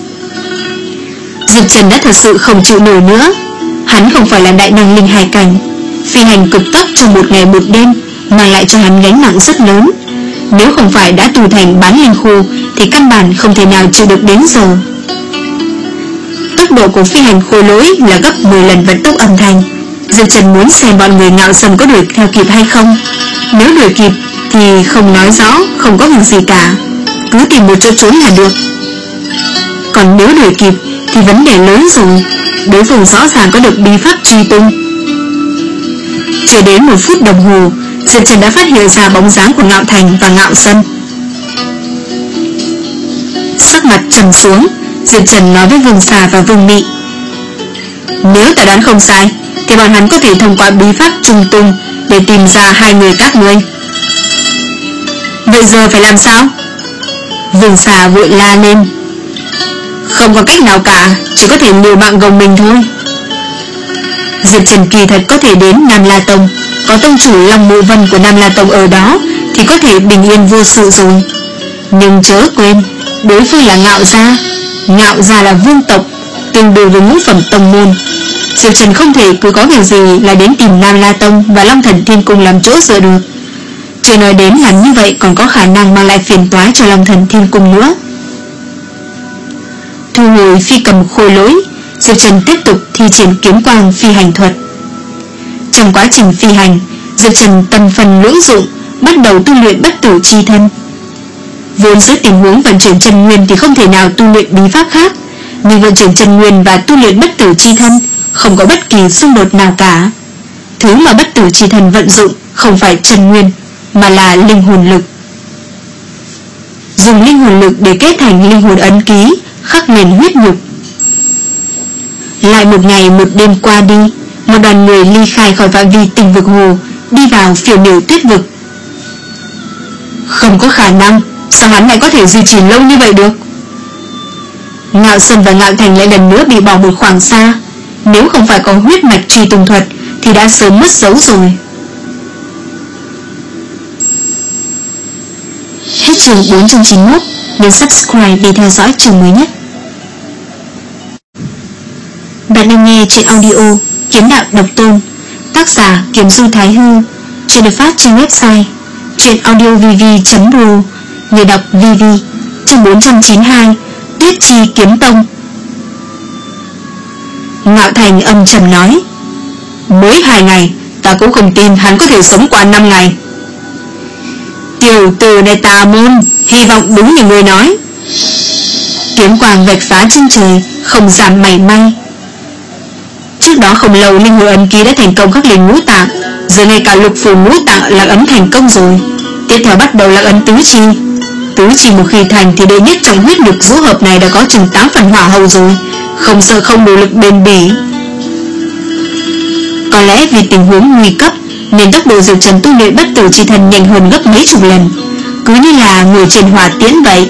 Diệp Trần đã thật sự không chịu nổi nữa. Hắn không phải là đại năng linh hải cảnh, phi hành cực tốc trong một ngày một đêm mang lại cho hắn gánh nặng rất lớn. Nếu không phải đã tu thành bán linh khu thì căn bản không thể nào chịu được đến giờ. Tốc độ của phi hành khôi lỗi là gấp mười lần vận tốc âm thanh. Diệp Trần muốn xem bọn người Ngạo Sâm có đuổi theo kịp hay không. Nếu đuổi kịp thì không nói rõ, không có việc gì cả, cứ tìm một chỗ trốn là được. Còn nếu đuổi kịp thì vấn đề lớn rồi, đối phương rõ ràng có được bí pháp truy tung. Chưa đến một phút đồng hồ, Diệp Trần đã phát hiện ra bóng dáng của Ngạo Thành và Ngạo Sâm. Sắc mặt trầm xuống, Diệp Trần nói với Vương Xà và Vương Mị: Nếu ta đoán không sai thì bọn hắn có thể thông qua bí pháp trung tung để tìm ra hai người các ngươi. Vậy giờ phải làm sao? Vương Xà vội la lên: Không có cách nào cả, chỉ có thể liều mạng gồng mình thôi. Diệp Trần kỳ thật có thể đến Nam La Tông, có tông chủ Long Mộ Vân của Nam La Tông ở đó thì có thể bình yên vô sự rồi. Nhưng chớ quên, đối phương là Ngạo gia. Ngạo gia là vương tộc, tương đương với ngũ phẩm tông môn. Diệp Trần không thể cứ có việc gì là đến tìm Nam La Tông và Long Thần Thiên Cung làm chỗ dựa được. Chưa nói đến làm như vậy còn có khả năng mang lại phiền toái cho Long Thần Thiên Cung nữa. Thu hồi phi cầm khôi lỗi, Diệp Trần tiếp tục thi triển kiếm quang phi hành thuật. Trong quá trình phi hành, Diệp Trần tâm phần lưỡng dụng, bắt đầu tu luyện bất tử chi thân. Vốn dưới tình huống vận chuyển chân nguyên thì không thể nào tu luyện bí pháp khác, nhưng vận chuyển chân nguyên và tu luyện bất tử chi thân không có bất kỳ xung đột nào cả. Thứ mà bất tử chi thân vận dụng không phải chân nguyên mà là linh hồn lực. Dùng linh hồn lực để kết thành linh hồn ấn ký, khắc lên huyết nhục. Lại một ngày một đêm qua đi, một đoàn người ly khai khỏi phạm vi tình vực hồ, đi vào phiêu miểu tuyết vực. Không có khả năng, sao hắn lại có thể duy trì lâu như vậy được? Ngạo Sâm và Ngạo Thành lại lần nữa bị bỏ một khoảng xa. Nếu không phải có huyết mạch truy tung thuật thì đã sớm mất dấu rồi. Hết chương bốn trăm chín mươi mốt. Nhấn subscribe để theo dõi chương mới nhất. Bạn đang nghe trên audio Kiếm Đạo Độc Tôn, tác giả Kiếm Du Thái Hư, chuyện được phát trên website truyệnaudiovv chấm ro, người đọc vê vê. Chương bốn trăm chín mươi hai, Tuyết Chi Kiếm Tông. Ngạo Thành âm trầm nói: Mới hai ngày, ta cũng không tin hắn có thể sống qua năm ngày. Tiểu tử này tà môn, hy vọng đúng như người nói. Kiếm quang vạch phá chân trời, không giảm mảy may. Trước đó không lâu linh hồn ấn ký đã thành công khắc linh ngũ tạng, giờ ngay cả lục phủ ngũ tạng lạc ấn thành công rồi. Tiếp theo bắt đầu lạc ấn tứ chi. Tứ chi một khi thành thì đệ nhất trong huyết nhục組hợp này đã có chừng tám phần hỏa hầu rồi, không sợ không đủ lực bền bỉ. Có lẽ vì tình huống nguy cấp nên tốc độ Diệp Trần tu luyện bất tử chi thần nhanh hơn gấp mấy chục lần, cứ như là người trên hỏa tiễn vậy.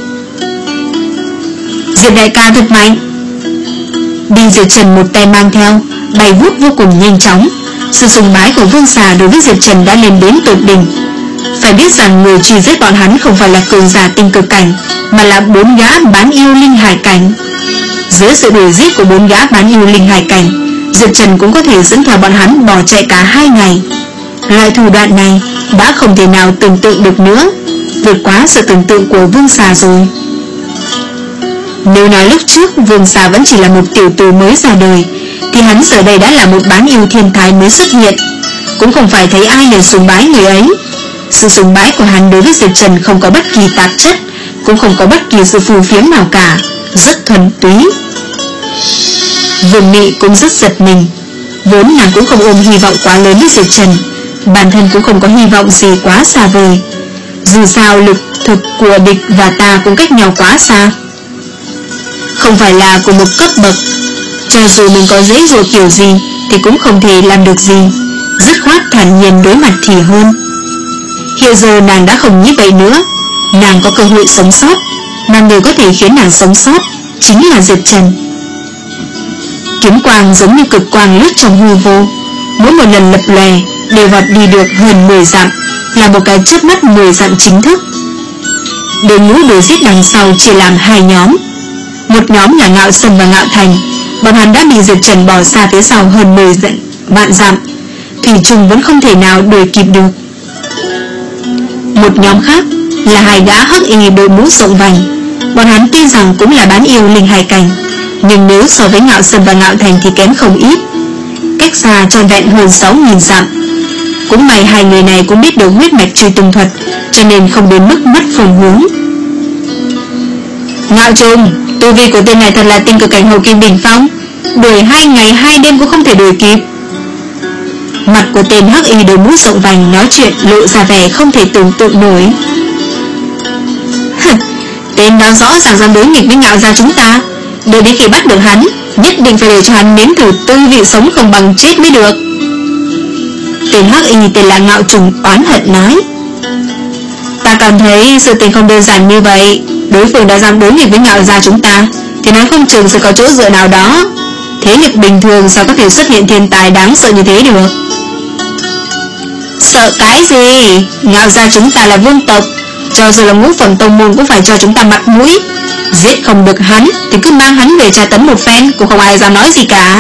Diệp đại ca thật mạnh. Đi Diệp Trần một tay mang theo, bay vút vô cùng nhanh chóng. Sự sùng bái của Vương Xà đối với Diệp Trần đã lên đến tột đỉnh. Phải biết rằng người truy giết bọn hắn không phải là cường giả tinh cực cảnh, mà là bốn gã bán yêu linh hải cảnh. Dưới sự đuổi giết của bốn gã bán yêu linh hải cảnh, Diệp Trần cũng có thể dẫn theo bọn hắn bỏ chạy cả hai ngày. Loại thủ đoạn này đã không thể nào tưởng tượng được nữa, vượt quá sự tưởng tượng của Vương Xà rồi. Nếu nói lúc trước Vương Xà vẫn chỉ là một tiểu tử mới ra đời, thì hắn giờ đây đã là một bán yêu thiên thái mới xuất hiện. Cũng không phải thấy ai liền sùng bái người ấy. Sự sùng bái của hắn đối với Diệp Trần không có bất kỳ tạp chất, cũng không có bất kỳ sự phù phiếm nào cả, rất thuần túy. Vương Mị cũng rất giật mình. Vốn nàng cũng không ôm hy vọng quá lớn với Diệp Trần, bản thân cũng không có hy vọng gì quá xa vời. Dù sao lực thực của địch và ta cũng cách nhau quá xa, không phải là cùng một cấp bậc. Cho dù mình có dễ dụa kiểu gì thì cũng không thể làm được gì, dứt khoát thản nhiên đối mặt thì hơn. Hiện giờ nàng đã không như vậy nữa, nàng có cơ hội sống sót, mà người có thể khiến nàng sống sót chính là Diệp Trần. Kiếm quang giống như cực quang lướt trong hư vô, mỗi một lần lập lòe đều vọt đi được hơn mười dặm, là một cái chớp mắt mười dặm chính thức. Đội ngũ đuổi giết đằng sau chia làm hai nhóm. Một nhóm là Ngạo Sơn và Ngạo Thành, bọn hắn đã bị Diệp Trần bỏ xa phía sau hơn mười vạn dặm, thủy trùng vẫn không thể nào đuổi kịp được. Một nhóm khác là hai gã hắc y đội mũ rộng vành, bọn hắn tin rằng cũng là bán yêu linh hải cảnh, nhưng nếu so với Ngạo Sơn và Ngạo Thành thì kém không ít, cách xa trọn vẹn hơn sáu nghìn dặm. Cũng may hai người này cũng biết được huyết mạch truy tung thuật, cho nên không đến mức mất phương hướng. Ngạo Trùng, tu vi của tên này thật là tinh cực cảnh hậu kim đỉnh phong, đuổi hai ngày hai đêm cũng không thể đuổi kịp. Mặt của tên hắc y đội mũ rộng vành nói chuyện lộ ra vẻ không thể tưởng tượng nổi. Tên đó rõ ràng dám đối nghịch với Ngạo gia chúng ta, đợi đến khi bắt được hắn, nhất định phải để cho hắn nếm thử tư vị sống không bằng chết mới được. Tên hắc y tên là Ngạo Trùng oán hận nói. Ta cảm thấy sự tình không đơn giản như vậy. Đối phương đã dám đối nghịch với Ngạo gia chúng ta, thì nói không chừng sẽ có chỗ dựa nào đó. Thế lực bình thường sao có thể xuất hiện thiên tài đáng sợ như thế được? Sợ cái gì? Ngạo gia chúng ta là vương tộc, cho dù là ngũ phẩm tông môn cũng phải cho chúng ta mặt mũi. Giết không được hắn thì cứ mang hắn về tra tấn một phen, cũng không ai dám nói gì cả.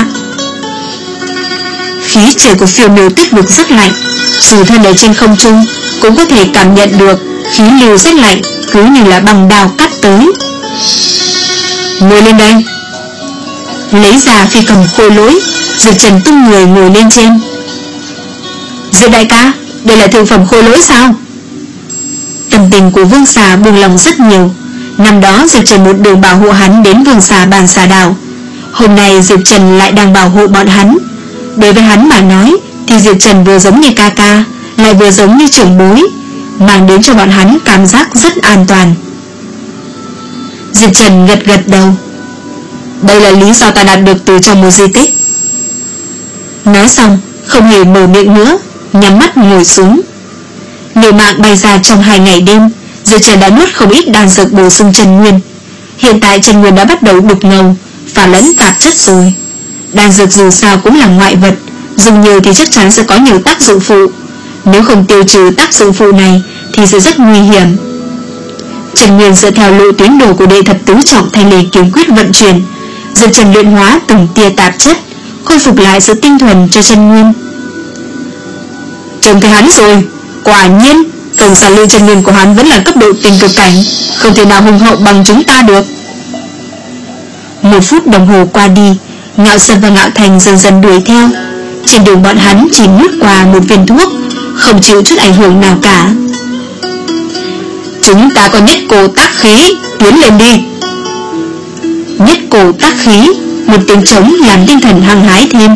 Khí trời của phiêu miêu tuyết vực rất lạnh, dù thân ở trên không trung cũng có thể cảm nhận được khí lưu rất lạnh, cứ như là bằng đao cắt tới. Ngồi lên đây. Lấy ra phi cầm khôi lỗi, Diệp Trần tung người ngồi lên trên. Diệp đại ca, đây là thượng phẩm khôi lỗi sao? Tâm tình của Vương Xà buông lòng rất nhiều. Năm đó Diệp Trần một đường bảo hộ hắn đến Vương Xà bàn xà đảo, hôm nay Diệp Trần lại đang bảo hộ bọn hắn. Đối với hắn mà nói thì Diệp Trần vừa giống như ca ca, lại vừa giống như trưởng bối, mang đến cho bọn hắn cảm giác rất an toàn. Diệp Trần gật gật đầu. Đây là lý do ta đạt được từ trong một di tích. Nói xong không hề mở miệng nữa, nhắm mắt ngồi xuống. Liều mạng bay ra trong hai ngày đêm, Diệp Trần đã nuốt không ít đan dược bổ sung chân nguyên. Hiện tại chân nguyên đã bắt đầu đục ngầu, pha lẫn tạp chất rồi. Đan dược dù sao cũng là ngoại vật, dùng nhiều thì chắc chắn sẽ có nhiều tác dụng phụ. Nếu không tiêu trừ tác dụng phụ này thì sẽ rất nguy hiểm. Trần Nguyên dựa theo lộ tuyến đồ của đệ thập tứ trọng thanh lý kiếm quyết vận chuyển, Diệp Trần luyện hóa từng tia tạp chất, khôi phục lại sự tinh thuần cho chân nguyên. Trông thấy hắn rồi, quả nhiên tổng sản lưu chân nguyên của hắn vẫn là cấp độ tinh cực cảnh, không thể nào hùng hậu bằng chúng ta được. Một phút đồng hồ qua đi, Ngạo Sơn và Ngạo Thành dần dần đuổi theo. Trên đường bọn hắn chỉ nuốt qua một viên thuốc, không chịu chút ảnh hưởng nào cả. Chúng ta có nhất cổ tác khí, tiến lên đi. Nhất cổ tác khí, một tiếng trống làm tinh thần hăng hái thêm.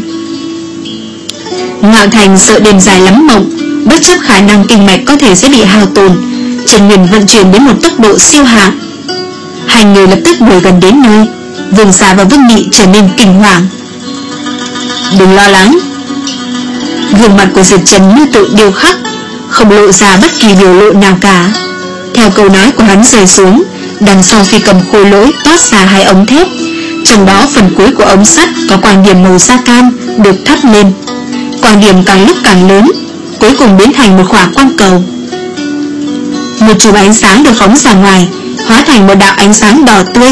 Ngạo Thành sợ đêm dài lắm mộng, bất chấp khả năng kinh mạch có thể sẽ bị hao tổn, Trần Nguyên vận chuyển đến một tốc độ siêu hạng. Hai người lập tức đuổi gần đến nơi. Vương Xà và Vương Nghị trở nên kinh hoàng. Đừng lo lắng. Gương mặt của Diệp Trần như tự điêu khắc, không lộ ra bất kỳ biểu lộ nào cả. Theo câu nói của hắn rơi xuống, đằng sau phi cầm khôi lỗi toát ra hai ống thép, trong đó phần cuối của ống sắt có quang điểm màu da cam được thắp lên. Quang điểm càng lúc càng lớn, cuối cùng biến thành một quả quang cầu. Một chùm ánh sáng được phóng ra ngoài, hóa thành một đạo ánh sáng đỏ tươi.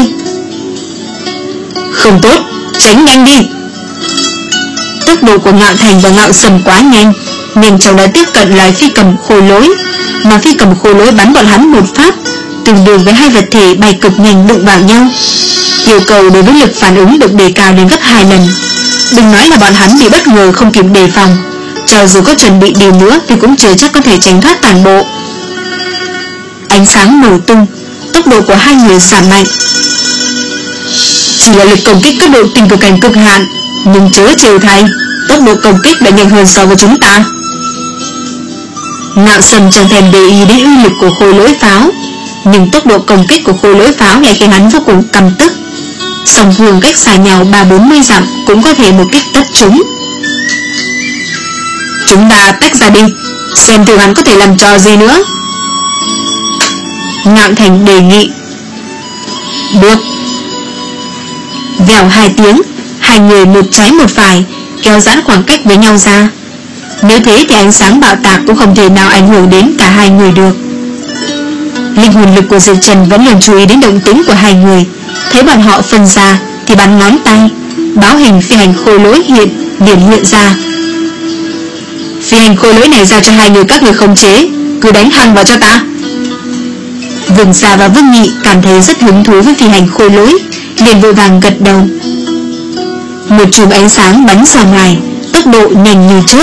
Không tốt, tránh nhanh đi. Tốc độ của Ngạo Thành và Ngạo Sầm quá nhanh, nhanh chóng đã tiếp cận loài phi cầm khôi lỗi, mà phi cầm khôi lỗi bắn bọn hắn một phát, tương đương với hai vật thể bay cực nhanh đụng vào nhau. Yêu cầu đối với lực phản ứng được đề cao đến gấp hai lần. Đừng nói là bọn hắn bị bất ngờ không kịp đề phòng, cho dù có chuẩn bị điều nữa thì cũng chưa chắc có thể tránh thoát toàn bộ. Ánh sáng nổ tung, tốc độ của hai người giảm mạnh. Chỉ là lực công kích cấp độ tình cực cảnh cực hạn, nhưng chớ trêu thay, tốc độ công kích đã nhanh hơn so với chúng ta. Ngạo Sầm chẳng thèm để ý đến uy lực của khôi lỗi pháo, nhưng tốc độ công kích của khôi lỗi pháo lại khiến hắn vô cùng căm tức. Song phương cách xa nhau ba bốn mươi dặm cũng có thể một kích tất chúng. Chúng ta tách ra đi, xem thử hắn có thể làm trò gì nữa. Ngạo Thành đề nghị. Được. Vèo hai tiếng, hai người một trái một phải kéo giãn khoảng cách với nhau ra. Nếu thế thì ánh sáng bạo tạc cũng không thể nào ảnh hưởng đến cả hai người được. Linh hồn lực của Diệp Trần vẫn luôn chú ý đến động tĩnh của hai người. Thấy bọn họ phân ra thì bắn ngón tay, báo hình phi hành khôi lỗi hiện liền hiện ra. Phi hành khôi lỗi này giao cho hai người các người khống chế, cứ đánh hăng vào cho ta. Vương Xà và Vương Nghị cảm thấy rất hứng thú với phi hành khôi lỗi, liền vội vàng gật đầu. Một chùm ánh sáng bắn ra ngoài, tốc độ nhanh như chớp.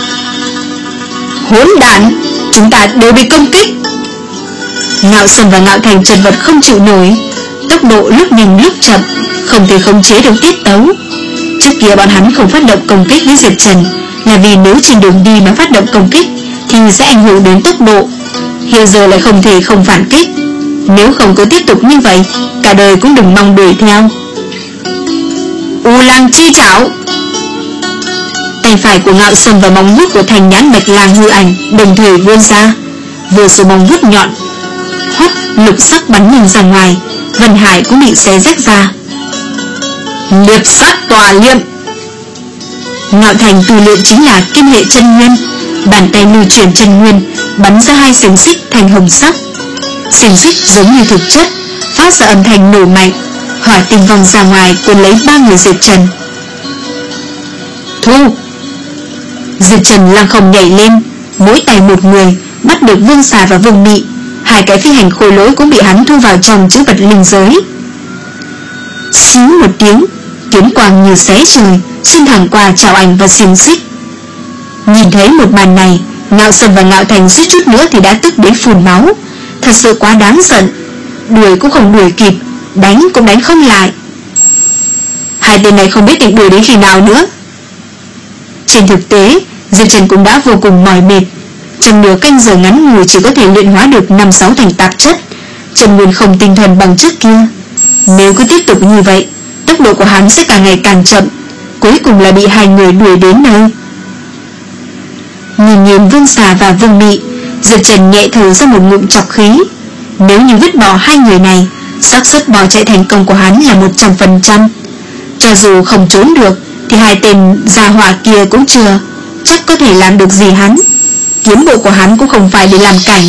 Hỗn đản, chúng ta đều bị công kích. Ngạo Sầm và Ngạo Thành chật vật không chịu nổi, tốc độ lúc nhanh lúc chậm, không thể khống chế được tiết tấu. Trước kia bọn hắn không phát động công kích với Diệp Trần là vì nếu trên đường đi mà phát động công kích thì sẽ ảnh hưởng đến tốc độ. Hiện giờ lại không thể không phản kích. Nếu không cứ tiếp tục như vậy, cả đời cũng đừng mong đuổi theo. U Lang chi chảo. Tay phải của Ngạo Sầm và móng vuốt của Thành Nhãn Bạch Lang hư ảnh đồng thời vươn ra, vừa số móng vuốt nhọn hoắt lục sắc bắn mình ra ngoài, Vân Hải cũng bị xé rách ra. Liệp sát tòa liệm. Ngạo Thành tu luyện chính là kim hệ chân nguyên, bàn tay lưu chuyển chân nguyên bắn ra hai xiềng xích thành hồng sắc. Xiềng xích giống như thực chất, phát ra âm thanh nổ mạnh, hỏa tinh vòng ra ngoài cuốn lấy ba người Diệp Trần. Thu. Diệp Trần lăng không nhảy lên, mỗi tay một người bắt được Vương Xà và Vương Nghị. Hai cái phi hành khôi lỗi cũng bị hắn thu vào trong chữ vật linh giới. Xíu một tiếng, kiếm quang như xé trời xuyên thẳng qua chảo ảnh và xiềng xích. Nhìn thấy một màn này, Ngạo Sầm và Ngạo Thành suýt chút nữa thì đã tức đến phun máu. Thật sự quá đáng giận, đuổi cũng không đuổi kịp, đánh cũng đánh không lại. Hai tên này không biết định đuổi đến khi nào nữa. Trên thực tế, Diệp Trần cũng đã vô cùng mỏi mệt. Trong nửa canh giờ ngắn ngủi chỉ có thể luyện hóa được năm sáu thành tạp chất, chân nguyên không tinh thuần bằng trước kia. Nếu cứ tiếp tục như vậy, tốc độ của hắn sẽ càng ngày càng chậm, cuối cùng là bị hai người đuổi đến nơi. Nhìn nhìn Vương Xà và Vương Nghị, Diệp Trần nhẹ thở ra một ngụm trọc khí. Nếu như vứt bỏ hai người này, xác suất bỏ chạy thành công của hắn là một trăm phần trăm. Cho dù không trốn được thì hai tên gia hỏa kia cũng chưa chắc có thể làm được gì hắn. Kiếm bộ của hắn cũng không phải để làm cảnh.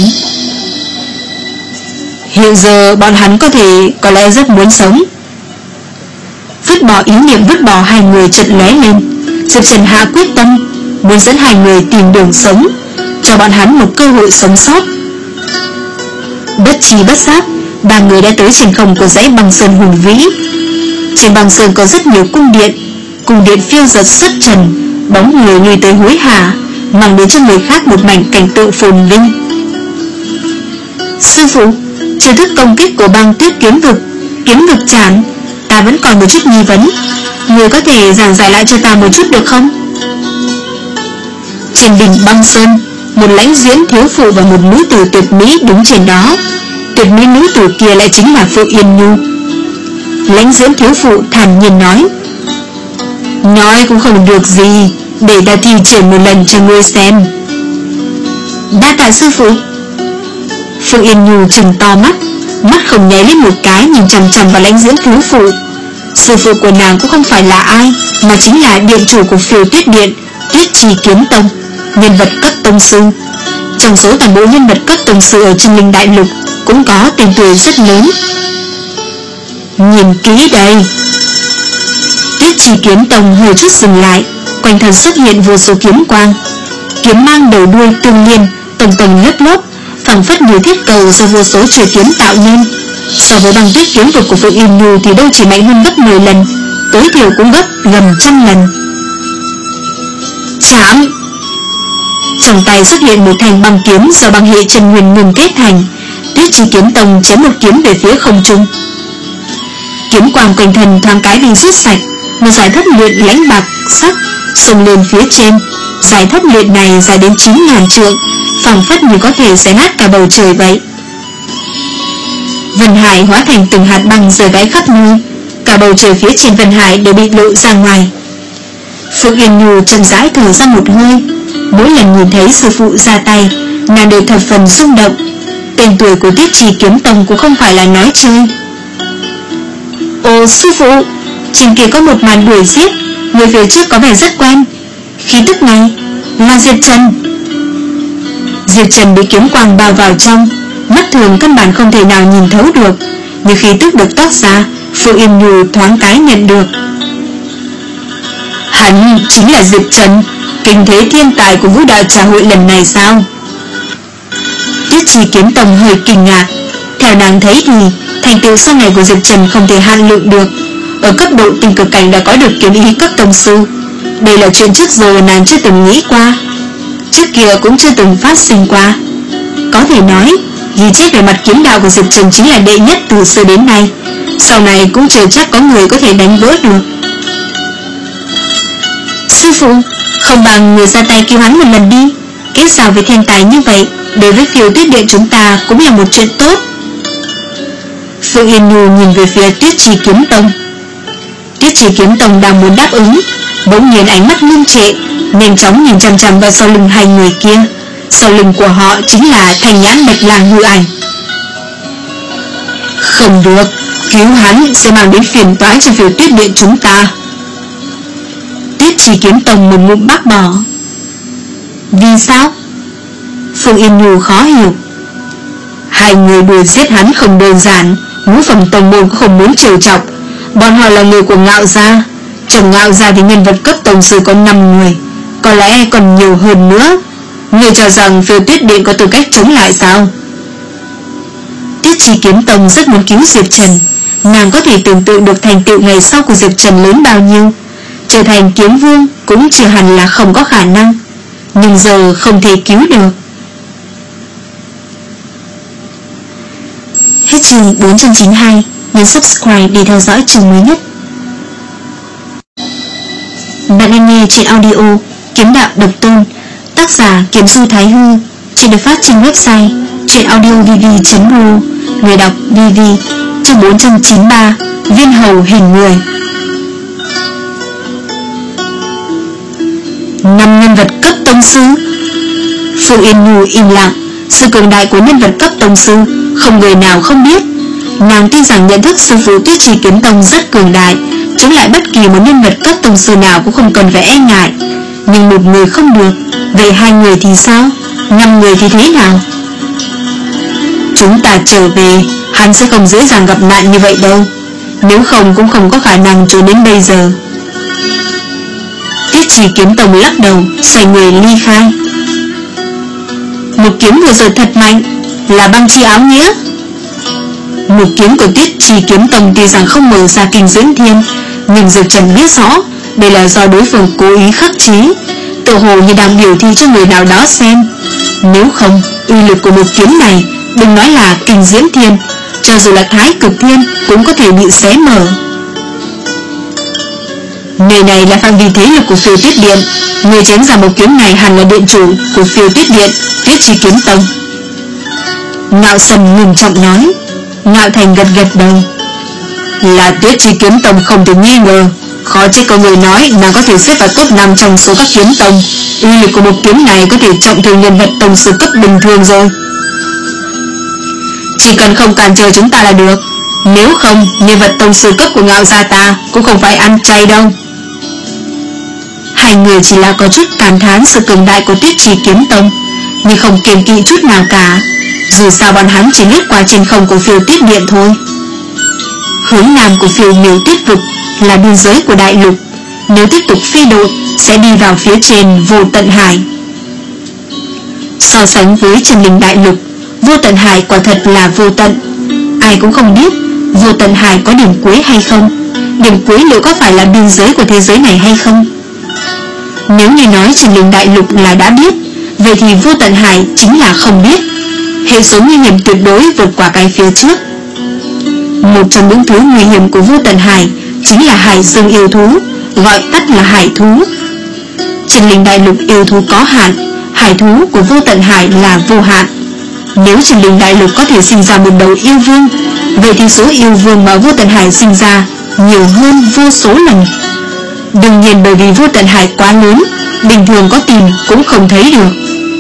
Hiện giờ bọn hắn có thể có lẽ rất muốn sống. Vứt bỏ ý niệm vứt bỏ hai người chợt lóe lên, Diệp Trần hạ quyết tâm muốn dẫn hai người tìm đường sống, cho bọn hắn một cơ hội sống sót. Bất chi bất giác, ba người đã tới trên không của dãy băng sơn hùng vĩ. Trên băng sơn có rất nhiều cung điện, cung điện phiêu dật xuất trần, bóng người lui tới hối hả, mang đến cho người khác một mảnh cảnh tượng phồn vinh. Sư phụ, chiêu thức công kích của băng tuyết kiếm vực, kiếm vực chản, ta vẫn còn một chút nghi vấn. Người có thể giảng giải lại cho ta một chút được không? Trên đỉnh băng sơn, một lãnh diễn thiếu phụ và một nữ tử tuyệt mỹ đứng trên đó. Tuyệt mỹ nữ tử kia lại chính là Phượng Yên Nhu. Lãnh diễn thiếu phụ thản nhiên nói: nói cũng không được gì, để ta thi triển một lần cho ngươi xem. Đa tạ sư phụ. Phượng Yên Nhu trừng to mắt, mắt không nháy lên một cái, nhìn chằm chằm vào lãnh diễn thiếu phụ. Sư phụ của nàng cũng không phải là ai, mà chính là điện chủ của Phiêu Tuyết Điện, Tuyết Trì Kiếm Tông, nhân vật cấp tông sư. Trong số toàn bộ nhân vật cấp tông sư ở Chân Linh Đại Lục cũng có tên tuổi rất lớn. Nhìn kỹ đây. Tuyết Trì Kiếm Tông hơi chút dừng lại, quanh thân xuất hiện vô số kiếm quang, kiếm mang đầu đuôi tương liên, tầng tầng lớp lớp, phảng phất như thiết cầu do vô số chuôi kiếm tạo nên. So với băng tuyết kiếm vực của Phượng Yên Nhu thì đâu chỉ mạnh hơn gấp mười lần, tối thiểu cũng gấp gần trăm lần. Chạm! Trong tay xuất hiện một thanh băng kiếm do băng hệ chân nguyên ngừng kết thành. Tuyết Trì Kiếm Tông chém một kiếm về phía không trung. Kiếm quang quanh thân thoáng cái bị rút sạch, một giải thất luyện lãnh bạc sắc xông lên phía trên. Giải thất luyện này dài đến chín ngàn trượng, phảng phất như có thể xé nát cả bầu trời vậy. Vân Hải hóa thành từng hạt băng rơi vãi khắp nơi, cả bầu trời phía trên Vân Hải đều bị lộ ra ngoài. Phượng Yên Nhu chậm rãi thở ra một hơi. Mỗi lần nhìn thấy sư phụ ra tay, nàng đều thập phần rung động. Tên tuổi của Tuyết Trì Kiếm Tông cũng không phải là nói chơi. Ồ sư phụ, trên kia có một màn đuổi giết, người phía trước có vẻ rất quen. Khí tức này là Diệp Trần. Diệp Trần bị kiếm quang bao vào trong, mắt thường căn bản không thể nào nhìn thấu được, nhưng khí tức được toát ra, Phượng Yên Nhu thoáng cái nhận được. Hắn chính là Diệp Trần, kinh thế thiên tài của Vũ Đạo Trà Hội lần này sao? Tuyết Trì Kiếm Tông hơi kinh ngạc. Theo nàng thấy thì thành tựu sau này của Diệp Trần không thể hạn lượng được. Ở cấp độ tinh cực cảnh đã có được kiếm ý cấp tông sư. Đây là chuyện trước giờ nàng chưa từng nghĩ qua, trước kia cũng chưa từng phát sinh qua. Có thể nói ghi chép về mặt kiếm đạo của Diệp Trần chính là đệ nhất từ xưa đến nay. Sau này cũng chưa chắc có người có thể đánh vỡ được. Sư phụ, không bằng người ra tay cứu hắn một lần đi. Kết giao với thiên tài như vậy đối với Phiêu Tuyết Điện chúng ta cũng là một chuyện tốt. Phượng Yên Nhu nhìn về phía Tuyết Trì Kiếm Tông. Tuyết Trì Kiếm Tông đang muốn đáp ứng, bỗng nhiên ánh mắt ngưng trệ, nhanh chóng nhìn chằm chằm vào sau lưng hai người kia. Sau lưng của họ chính là Thanh Nhãn Bạch Lang hư ảnh. Không được, cứu hắn sẽ mang đến phiền toái cho Phiêu Tuyết Điện chúng ta. Tuyết Trì Kiếm Tông một ngụm bác bỏ. Vì sao? Phượng Yên Nhu khó hiểu. Hai người đuổi giết hắn không đơn giản, ngũ phẩm tông môn cũng không muốn trêu chọc. Bọn họ là người của Ngạo Gia. Trong Ngạo Gia thì nhân vật cấp tông sư có năm người, có lẽ còn nhiều hơn nữa. Người cho rằng Phiêu Tuyết Điện có tư cách chống lại sao? Tuyết Trì Kiếm Tông rất muốn cứu Diệp Trần. Nàng có thể tưởng tượng được thành tựu ngày sau của Diệp Trần lớn bao nhiêu. Trở thành kiếm vương cũng chưa hẳn là không có khả năng, nhưng giờ không thể cứu được. Hết chương bốn trăm chín mươi hai. Nhấn subscribe để theo dõi chương mới nhất. Bạn đang nghe trên audio Kiếm Đạo Độc Tôn, tác giả Kiếm Du Thái Hư. Chuyện được phát trên website chuyenaudiovv chấm ro. Người đọc vê vê. Chương bốn trăm chín mươi ba. Viên hầu hình người. Năm nhân vật cấp tông sư. Phượng Yên Nhu im lặng. Sự cường đại của nhân vật cấp tông sư không người nào không biết. Nàng tin rằng nhận thức sư phụ Tuyết Trì Kiếm Tông rất cường đại, chống lại bất kỳ một nhân vật cấp tông sư nào cũng không cần phải e ngại. Nhưng một người không được, vậy hai người thì sao? Năm người thì thế nào? Chúng ta trở về, hắn sẽ không dễ dàng gặp nạn như vậy đâu. Nếu không cũng không có khả năng trốn đến bây giờ. Tuyết Trì Kiếm Tông lắc đầu, xoay người ly khai. Một kiếm vừa rồi thật mạnh, là băng chi áo nghĩa. Một kiếm của Tuyết Trì Kiếm Tông tuy rằng không mở ra kinh dưỡng thiên, nhưng Diệp Trần biết rõ đây là do đối phương cố ý khắc chế, tự hồ như đang biểu thị cho người nào đó xem. Nếu không, uy lực của một kiếm này Đừng nói là kinh diễm thiên, cho dù là thái cực thiên cũng có thể bị xé mở. Nơi này là phạm vi thế lực của Phiêu Tuyết Điện. Người chém ra một kiếm này hẳn là điện chủ của Phiêu Tuyết Điện, Tuyết Chi Kiếm Tông. Ngạo Sâm ngừng trọng nói. Ngạo Thành gật gật đầu. Là Tuyết Chi Kiếm Tông không thể nghi ngờ. Khó trách có người nói nàng có thể xếp vào top năm trong số các kiếm tông. Uy lực của một kiếm này có thể trọng thương nhân vật tông sư cấp bình thường rồi. Chỉ cần không cản trở chúng ta là được. Nếu không, nhân vật tông sư cấp của Ngạo gia ta cũng không phải ăn chay đâu. Hai người chỉ là có chút cảm thán sự cường đại của Tuyết Chi Kiếm Tông, nhưng không kiêng kỵ chút nào cả. Dù sao bọn hắn chỉ lướt qua trên không của Phiêu Tuyết Điện thôi. Hướng nam của Phiêu Miểu Tuyết Vực là biên giới của đại lục. Nếu tiếp tục phi độn sẽ đi vào phía trên Vô Tận Hải. So sánh với Chân Linh đại lục, Vô Tận Hải quả thật là vô tận. Ai cũng không biết Vô Tận Hải có điểm cuối hay không, điểm cuối liệu có phải là biên giới của thế giới này hay không. Nếu như nói Chân Linh đại lục là đã biết, vậy thì Vô Tận Hải chính là không biết. Hệ số nguy hiểm tuyệt đối vượt qua cái phía trước. Một trong những thứ nguy hiểm của Vô Tận Hải chính là hải dương yêu thú, gọi tắt là hải thú. Chân Linh đại lục yêu thú có hạn, hải thú của Vô Tận Hải là vô hạn. Nếu Chân Linh đại lục có thể sinh ra một đầu yêu vương, vậy thì số yêu vương mà Vô Tận Hải sinh ra nhiều hơn vô số lần. Đương nhiên bởi vì Vô Tận Hải quá lớn, bình thường có tìm cũng không thấy được.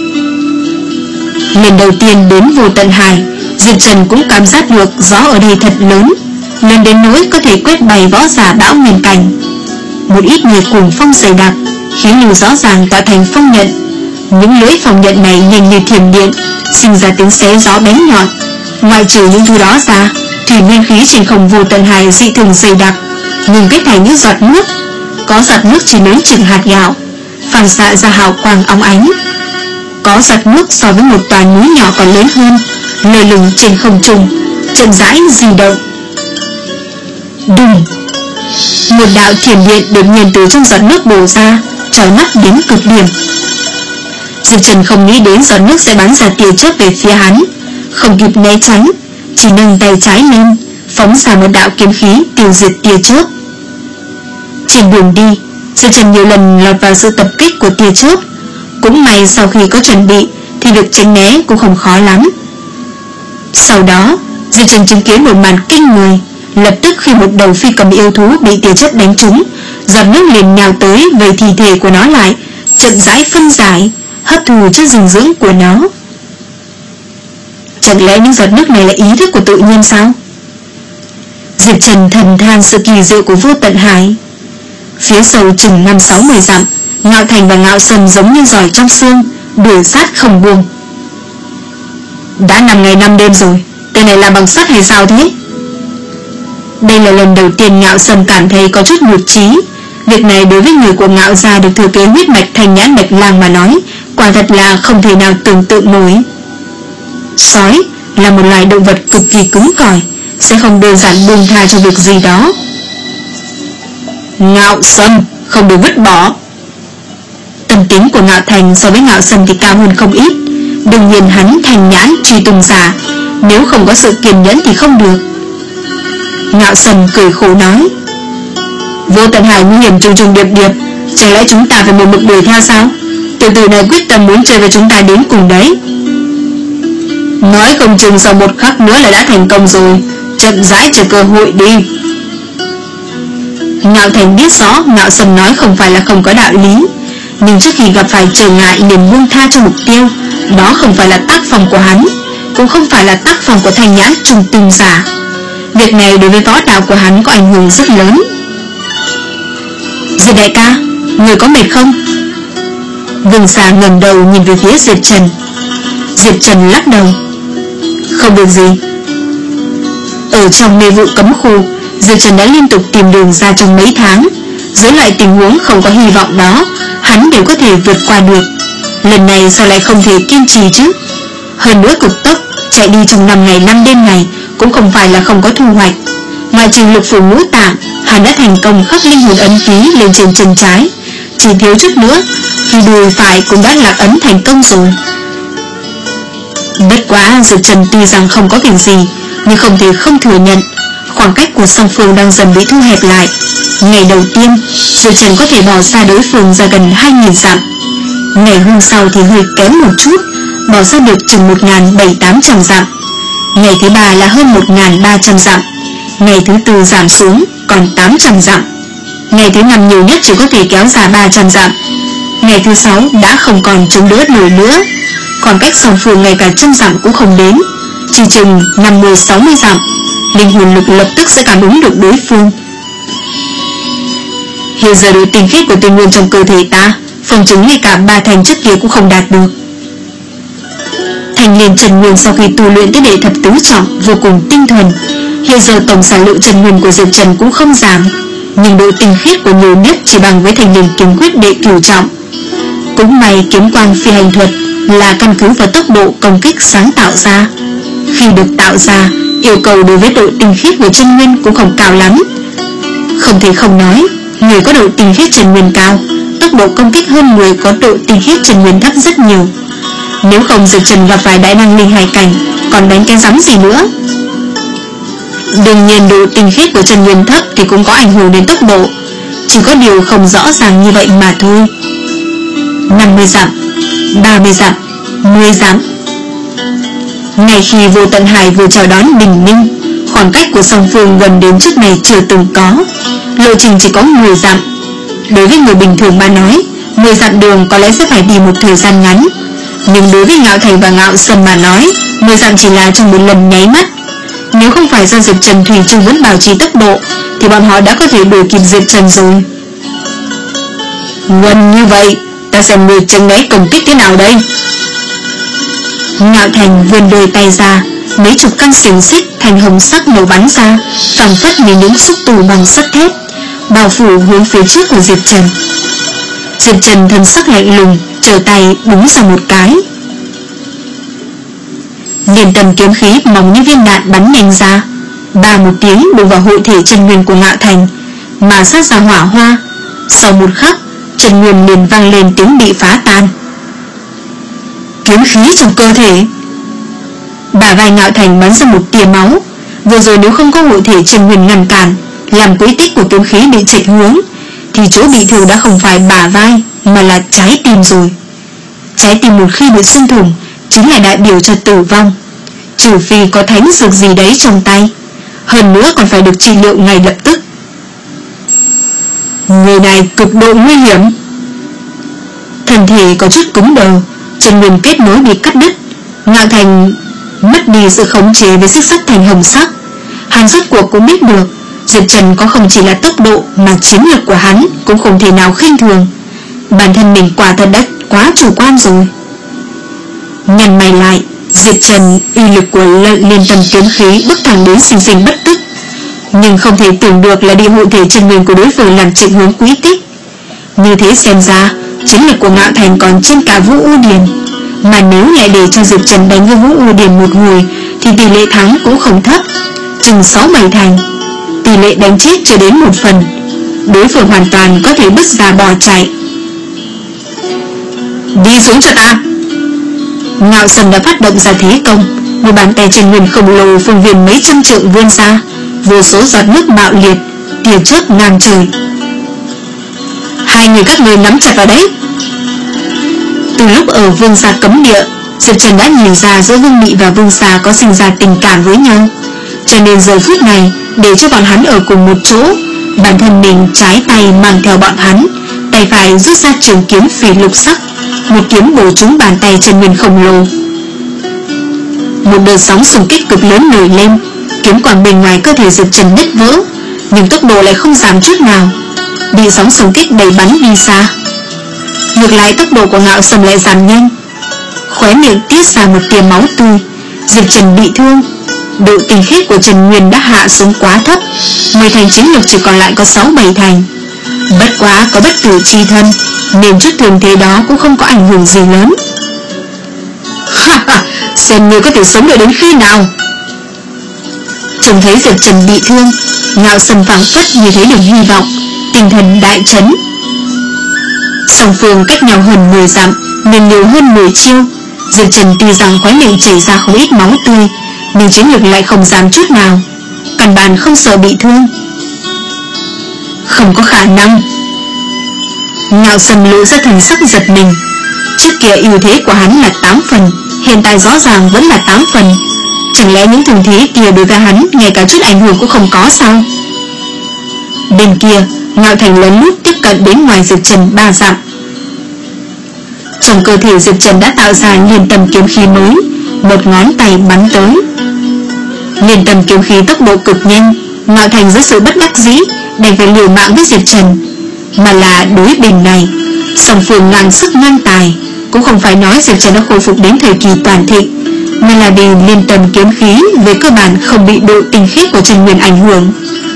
Lần đầu tiên đến Vô Tận Hải, Diệp Trần cũng cảm giác được gió ở đây thật lớn, lớn đến nỗi có thể quét bay võ giả bão nguyên cảnh. Một ít người cuồng phong dày đặc, khí lưu rõ ràng tạo thành phong nhận. Những lưỡi phong nhận này nhanh như thiểm điện, sinh ra tiếng xé gió bén nhọn. Ngoại trừ những thứ đó ra, thủy nguyên khí trên không Vô Tận Hải dị thường dày đặc, ngừng kết thành những giọt nước. Có giọt nước chỉ lớn chừng hạt gạo, phản xạ ra hào quang óng ánh. Có giọt nước so với một tòa núi nhỏ còn lớn hơn, lơ lửng trên không trung, chậm rãi di động. Đùng! Một đạo thiểm điện đột nhiên từ trong giọt nước bổ ra, chói mắt đến cực điểm. Diệp Trần không nghĩ đến giọt nước sẽ bắn ra tia chớp về phía hắn, không kịp né tránh, chỉ nâng tay trái lên, phóng ra một đạo kiếm khí tiêu diệt tia chớp. Trên đường đi, Diệp Trần nhiều lần lọt vào sự tập kích của tia chớp. Cũng may sau khi có chuẩn bị thì việc tránh né cũng không khó lắm. Sau đó, Diệp Trần chứng kiến một màn kinh người. Lập tức khi một đầu phi cầm yêu thú bị tia chớp đánh trúng, giọt nước liền nhào tới vây thi thể của nó lại, chậm rãi phân giải, hấp thu chất dinh dưỡng của nó. Chẳng lẽ những giọt nước này là ý thức của tự nhiên sao? Diệp Trần thầm than sự kỳ diệu của Vô Tận Hải. Phía sâu chừng năm sáu mươi dặm, Ngạo Thành và Ngạo Sâm giống như giỏi trong xương, đuổi sát không buông. Đã năm ngày năm đêm rồi, tên này làm bằng sắt hay sao thế? Đây là lần đầu tiên Ngạo Sâm cảm thấy có chút nhụt chí. Việc này đối với người của Ngạo gia được thừa kế huyết mạch Thanh Nhãn Bạch Lang mà nói, quả thật là không thể nào tưởng tượng nổi. Sói là một loài động vật cực kỳ cứng cỏi, sẽ không đơn giản buông tha cho việc gì đó. Ngạo Sâm không được vứt bỏ. Tâm tính của Ngạo Thành so với Ngạo Sâm thì cao hơn không ít. Đương nhiên hắn Thanh Nhãn truy tùng giả, nếu không có sự kiên nhẫn thì không được. Ngạo Sâm cười khổ nói, Vô Tận Hải nguy hiểm trùng trùng điệp điệp, chẳng lẽ chúng ta phải một mực đuổi theo sao? Tiểu tử này quyết tâm muốn chơi với chúng ta đến cùng đấy. Nói không chừng sau một khắc nữa là đã thành công rồi, chậm rãi chờ cơ hội đi. Ngạo Thành biết rõ Ngạo Sâm nói không phải là không có đạo lý, nhưng trước khi gặp phải trở ngại liền buông tha cho mục tiêu, đó không phải là tác phong của hắn, cũng không phải là tác phong của Thanh Nhãn trùng tinh giả. Việc này đối với võ đạo của hắn có ảnh hưởng rất lớn. Diệp đại ca, người có mệt không? Vương Xà ngẩng đầu nhìn về phía Diệp Trần. Diệp Trần lắc đầu, không được gì. Ở trong mê vụ cấm khu, Diệp Trần đã liên tục tìm đường ra trong mấy tháng. Dưới loại tình huống không có hy vọng đó, hắn đều có thể vượt qua được. Lần này sao lại không thể kiên trì chứ? Hơn nữa cực tốc chạy đi trong năm ngày năm đêm này cũng không phải là không có thu hoạch. Ngoại trừ lục phủ ngũ tạng, hắn đã thành công khắc linh hồn ấn ký lên trên chân trái, chỉ thiếu chút nữa thì đùi phải cũng đã lạc ấn thành công rồi. Bất quá Diệp Trần tuy rằng không có việc gì, nhưng không thể không thừa nhận khoảng cách của song phương đang dần bị thu hẹp lại. Ngày đầu tiên, Diệp Trần có thể bỏ xa đối phương ra gần hai nghìn dặm. Ngày hôm sau thì hơi kém một chút, bỏ ra được chừng một nghìn bảy tám trăm dặm. Ngày thứ ba là hơn một nghìn ba trăm dặm. Ngày thứ tư giảm xuống còn tám trăm dặm. Ngày thứ năm nhiều nhất chỉ có thể kéo ra ba trăm dặm. Ngày thứ sáu đã không còn chống đỡ nổi nữa, khoảng cách song phương ngay cả trăm dặm cũng không đến, chỉ chừng năm mươi sáu mươi dặm. Linh hồn lực lập tức sẽ cảm ứng được đối phương. Hiện giờ độ tinh khiết của tinh nguyên trong cơ thể ta, phòng chứng ngay cả ba thành trước kia cũng không đạt được. Thành liền Trần Nguyên sau khi tu luyện tới đệ thập tứ trọng vô cùng tinh thuần. Hiện giờ tổng sản lượng Trần Nguyên của Diệp Trần cũng không giảm, nhưng độ tinh khiết của nhiều nhất chỉ bằng với thành liền kiếm quyết đệ cửu trọng. Cũng may kiếm quang phi hành thuật là căn cứ vào tốc độ công kích sáng tạo ra. Khi được tạo ra, yêu cầu đối với độ tinh khiết của chân nguyên cũng không cao lắm. Không thể không nói, người có độ tinh khiết chân nguyên cao, tốc độ công kích hơn người có độ tinh khiết chân nguyên thấp rất nhiều. Nếu không Diệp Trần gặp phải đại năng linh hải cảnh, còn đánh cái rắm gì nữa. Đương nhiên độ tinh khiết của chân nguyên thấp thì cũng có ảnh hưởng đến tốc độ, chỉ có điều không rõ ràng như vậy mà thôi. Năm mươi dặm, ba mươi dặm, mười dặm. Ngay khi Vô Tận Hải vừa chào đón bình minh, khoảng cách của song phương gần đến trước này chưa từng có. Lộ trình chỉ có mười dặm. Đối với người bình thường mà nói, mười dặm đường có lẽ sẽ phải đi một thời gian ngắn, nhưng đối với Ngạo Thành và Ngạo Sâm mà nói, mười dặm chỉ là trong một lần nháy mắt. Nếu không phải do Diệp Trần thủy chung vẫn bảo trì tốc độ, thì bọn họ đã có thể đuổi kịp Diệp Trần rồi. Gần như vậy, ta xem người tránh né công kích thế nào đây. Ngạo Thành vươn đôi tay ra, mấy chục căn xiềng xích thành hồng sắc nổ bắn ra, phảng phất như những xúc tù bằng sắt thép, bao phủ hướng phía trước của Diệp Trần. Diệp Trần thân sắc lạnh lùng, trở tay búng ra một cái. Liền tầm kiếm khí mỏng như viên đạn bắn nhanh ra, ba một tiếng đụng vào hội thể chân nguyên của Ngạo Thành, mà sát ra hỏa hoa. Sau một khắc, chân nguyên liền vang lên tiếng bị phá tan. Kiếm khí trong cơ thể. Bả vai Ngạo Thành bắn ra một tia máu. Vừa rồi nếu không có hội thể chân nguyên ngăn cản, làm quỹ tích của kiếm khí bị chệch hướng, thì chỗ bị thương đã không phải bả vai mà là trái tim rồi. Trái tim một khi bị xuyên thủng chính là đại biểu cho tử vong, trừ phi có thánh dược gì đấy trong tay, hơn nữa còn phải được trị liệu ngay lập tức. Người này cực độ nguy hiểm. Thân thể có chút cứng đờ, chân nguyên kết nối bị cắt đứt. Ngạo Thành mất đi sự khống chế với xích sắt thành hồng sắc. Hắn rốt cuộc cũng biết được Diệp Trần có không chỉ là tốc độ mà chiến lược của hắn cũng không thể nào khinh thường. Bản thân mình quả thật đã quá chủ quan rồi. Nhăn mày lại, Diệp Trần uy lực của liên tâm kiếm khí bước thẳng đến sinh sinh bất tức, nhưng không thể tưởng được là đi hội thể chân nguyên của đối phương làm chệch hướng quỹ tích. Như thế xem ra chiến lược của Ngạo Thành còn trên cả Vũ U Điền, mà nếu lại để cho Diệp Trần đánh với Vũ U Điền một hồi thì tỷ lệ thắng cũng không thấp, chừng sáu bảy thành. Tỷ lệ đánh chết chưa đến một phần, đối phương hoàn toàn có thể bứt ra bỏ chạy. Đi xuống cho ta. Ngạo Sâm đã phát động ra thế công, một bàn tay chân nguyên khổng lồ phương viên mấy trăm trượng vươn ra, vô số giọt nước bạo liệt, tia chớp ngang trời. Hai người các người nắm chặt vào đấy. Từ lúc ở Vương Gia cấm địa, Diệp Trần đã nhìn ra giữa Vương Mị và Vương Gia có sinh ra tình cảm với nhau, cho nên giờ phút này để cho bọn hắn ở cùng một chỗ, bản thân mình trái tay mang theo bọn hắn, tay phải rút ra trường kiếm phỉ lục sắc, một kiếm bổ trúng bàn tay chân nguyên khổng lồ. Một đợt sóng xung kích cực lớn nổi lên, kiếm quang bên ngoài cơ thể Diệp Trần nứt vỡ, nhưng tốc độ lại không giảm chút nào, bị sóng xung kích đẩy bắn đi xa. Ngược lại tốc độ của Ngạo Sâm lại giảm nhanh, khóe miệng tiết ra một tia máu tươi. Diệp Trần bị thương, độ tinh khiết của Trần Nguyên đã hạ xuống quá thấp, mười thành chiến lực chỉ còn lại có sáu bảy thành. Bất quá có bất tử chi thân, nên chút thương thế đó cũng không có ảnh hưởng gì lớn. Ha ha, xem ngươi có thể sống được đến khi nào. Trông thấy Diệp Trần bị thương, Ngạo Sâm phảng phất như thấy được hy vọng, tinh thần đại chấn. Song phương cách nhau hơn mười dặm, nên nhiều hơn mười chiêu, Diệp Trần tuy rằng khóe miệng chảy ra không ít máu tươi, nhưng chiến lực lại không dám chút nào, căn bản không sợ bị thương. Không có khả năng. Ngạo Sâm lộ ra thần sắc giật mình. Trước kia ưu thế của hắn là tám phần, hiện tại rõ ràng vẫn là tám phần. Chẳng lẽ những thường thế kia đối với hắn ngay cả chút ảnh hưởng cũng không có sao? Bên kia, Ngạo Thành lén lút tiếp cận đến ngoài Diệp Trần ba dặm. Trong cơ thể Diệp Trần đã tạo ra liên tâm kiếm khí mới, một ngón tay bắn tới. Liên tâm kiếm khí tốc độ cực nhanh, Ngạo Thành dưới sự bất đắc dĩ đành phải liều mạng với Diệp Trần. Mà là đối bình này, song phương ngang sức ngang tài, cũng không phải nói Diệp Trần đã khôi phục đến thời kỳ toàn thịnh, mà là vì liên tâm kiếm khí về cơ bản không bị độ tinh khiết của Trần Nguyên ảnh hưởng.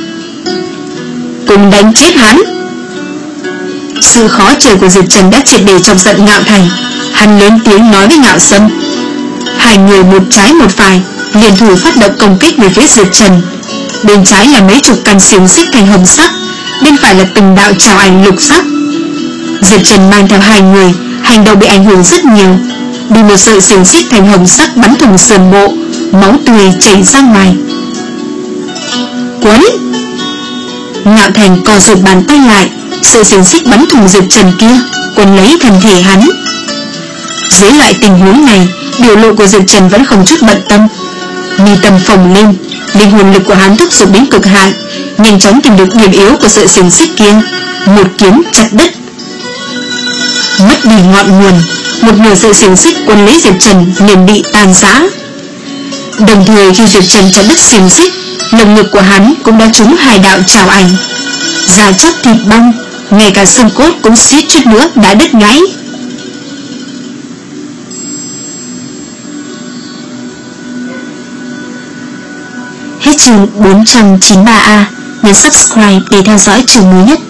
Cùng đánh chết hắn. Sự khó chịu của Diệp Trần đã triệt để chọc giận Ngạo Thành. Hắn lớn tiếng nói với Ngạo Sâm. Hai người một trái một phải liên thủ phát động công kích về phía Diệp Trần. Bên trái là mấy chục căn xiềng xích thành hồng sắc, bên phải là từng đạo trào ảnh lục sắc. Diệp Trần mang theo hai người, hành động bị ảnh hưởng rất nhiều, bị một sợi xiềng xích thành hồng sắc bắn thủng sườn bộ, máu tươi chảy ra ngoài. Quấn! Ngạo Thành co rụt bàn tay lại, sợi xiềng xích bắn thủng Diệp Trần kia, quấn lấy thân thể hắn. Dưới loại tình huống này, biểu lộ của Diệp Trần vẫn không chút bận tâm. Mi tâm phồng lên, linh hồn lực của hắn thúc giục đến cực hạn, nhanh chóng tìm được điểm yếu của sợi xiềng xích kia, một kiếm chặt đứt. Mất đi ngọn nguồn, một nửa sợi xiềng xích quấn lấy Diệp Trần liền bị tan rã. Đồng thời khi Diệp Trần chặt đứt xiềng xích, lồng ngực của hắn cũng đã trúng hai đạo trào ảnh, da chóc thịt bong, ngay cả xương cốt cũng suýt chút nữa đã đứt gãy. Hết chương bốn trăm chín mươi ba A. Nhấn subscribe để theo dõi chương mới nhất.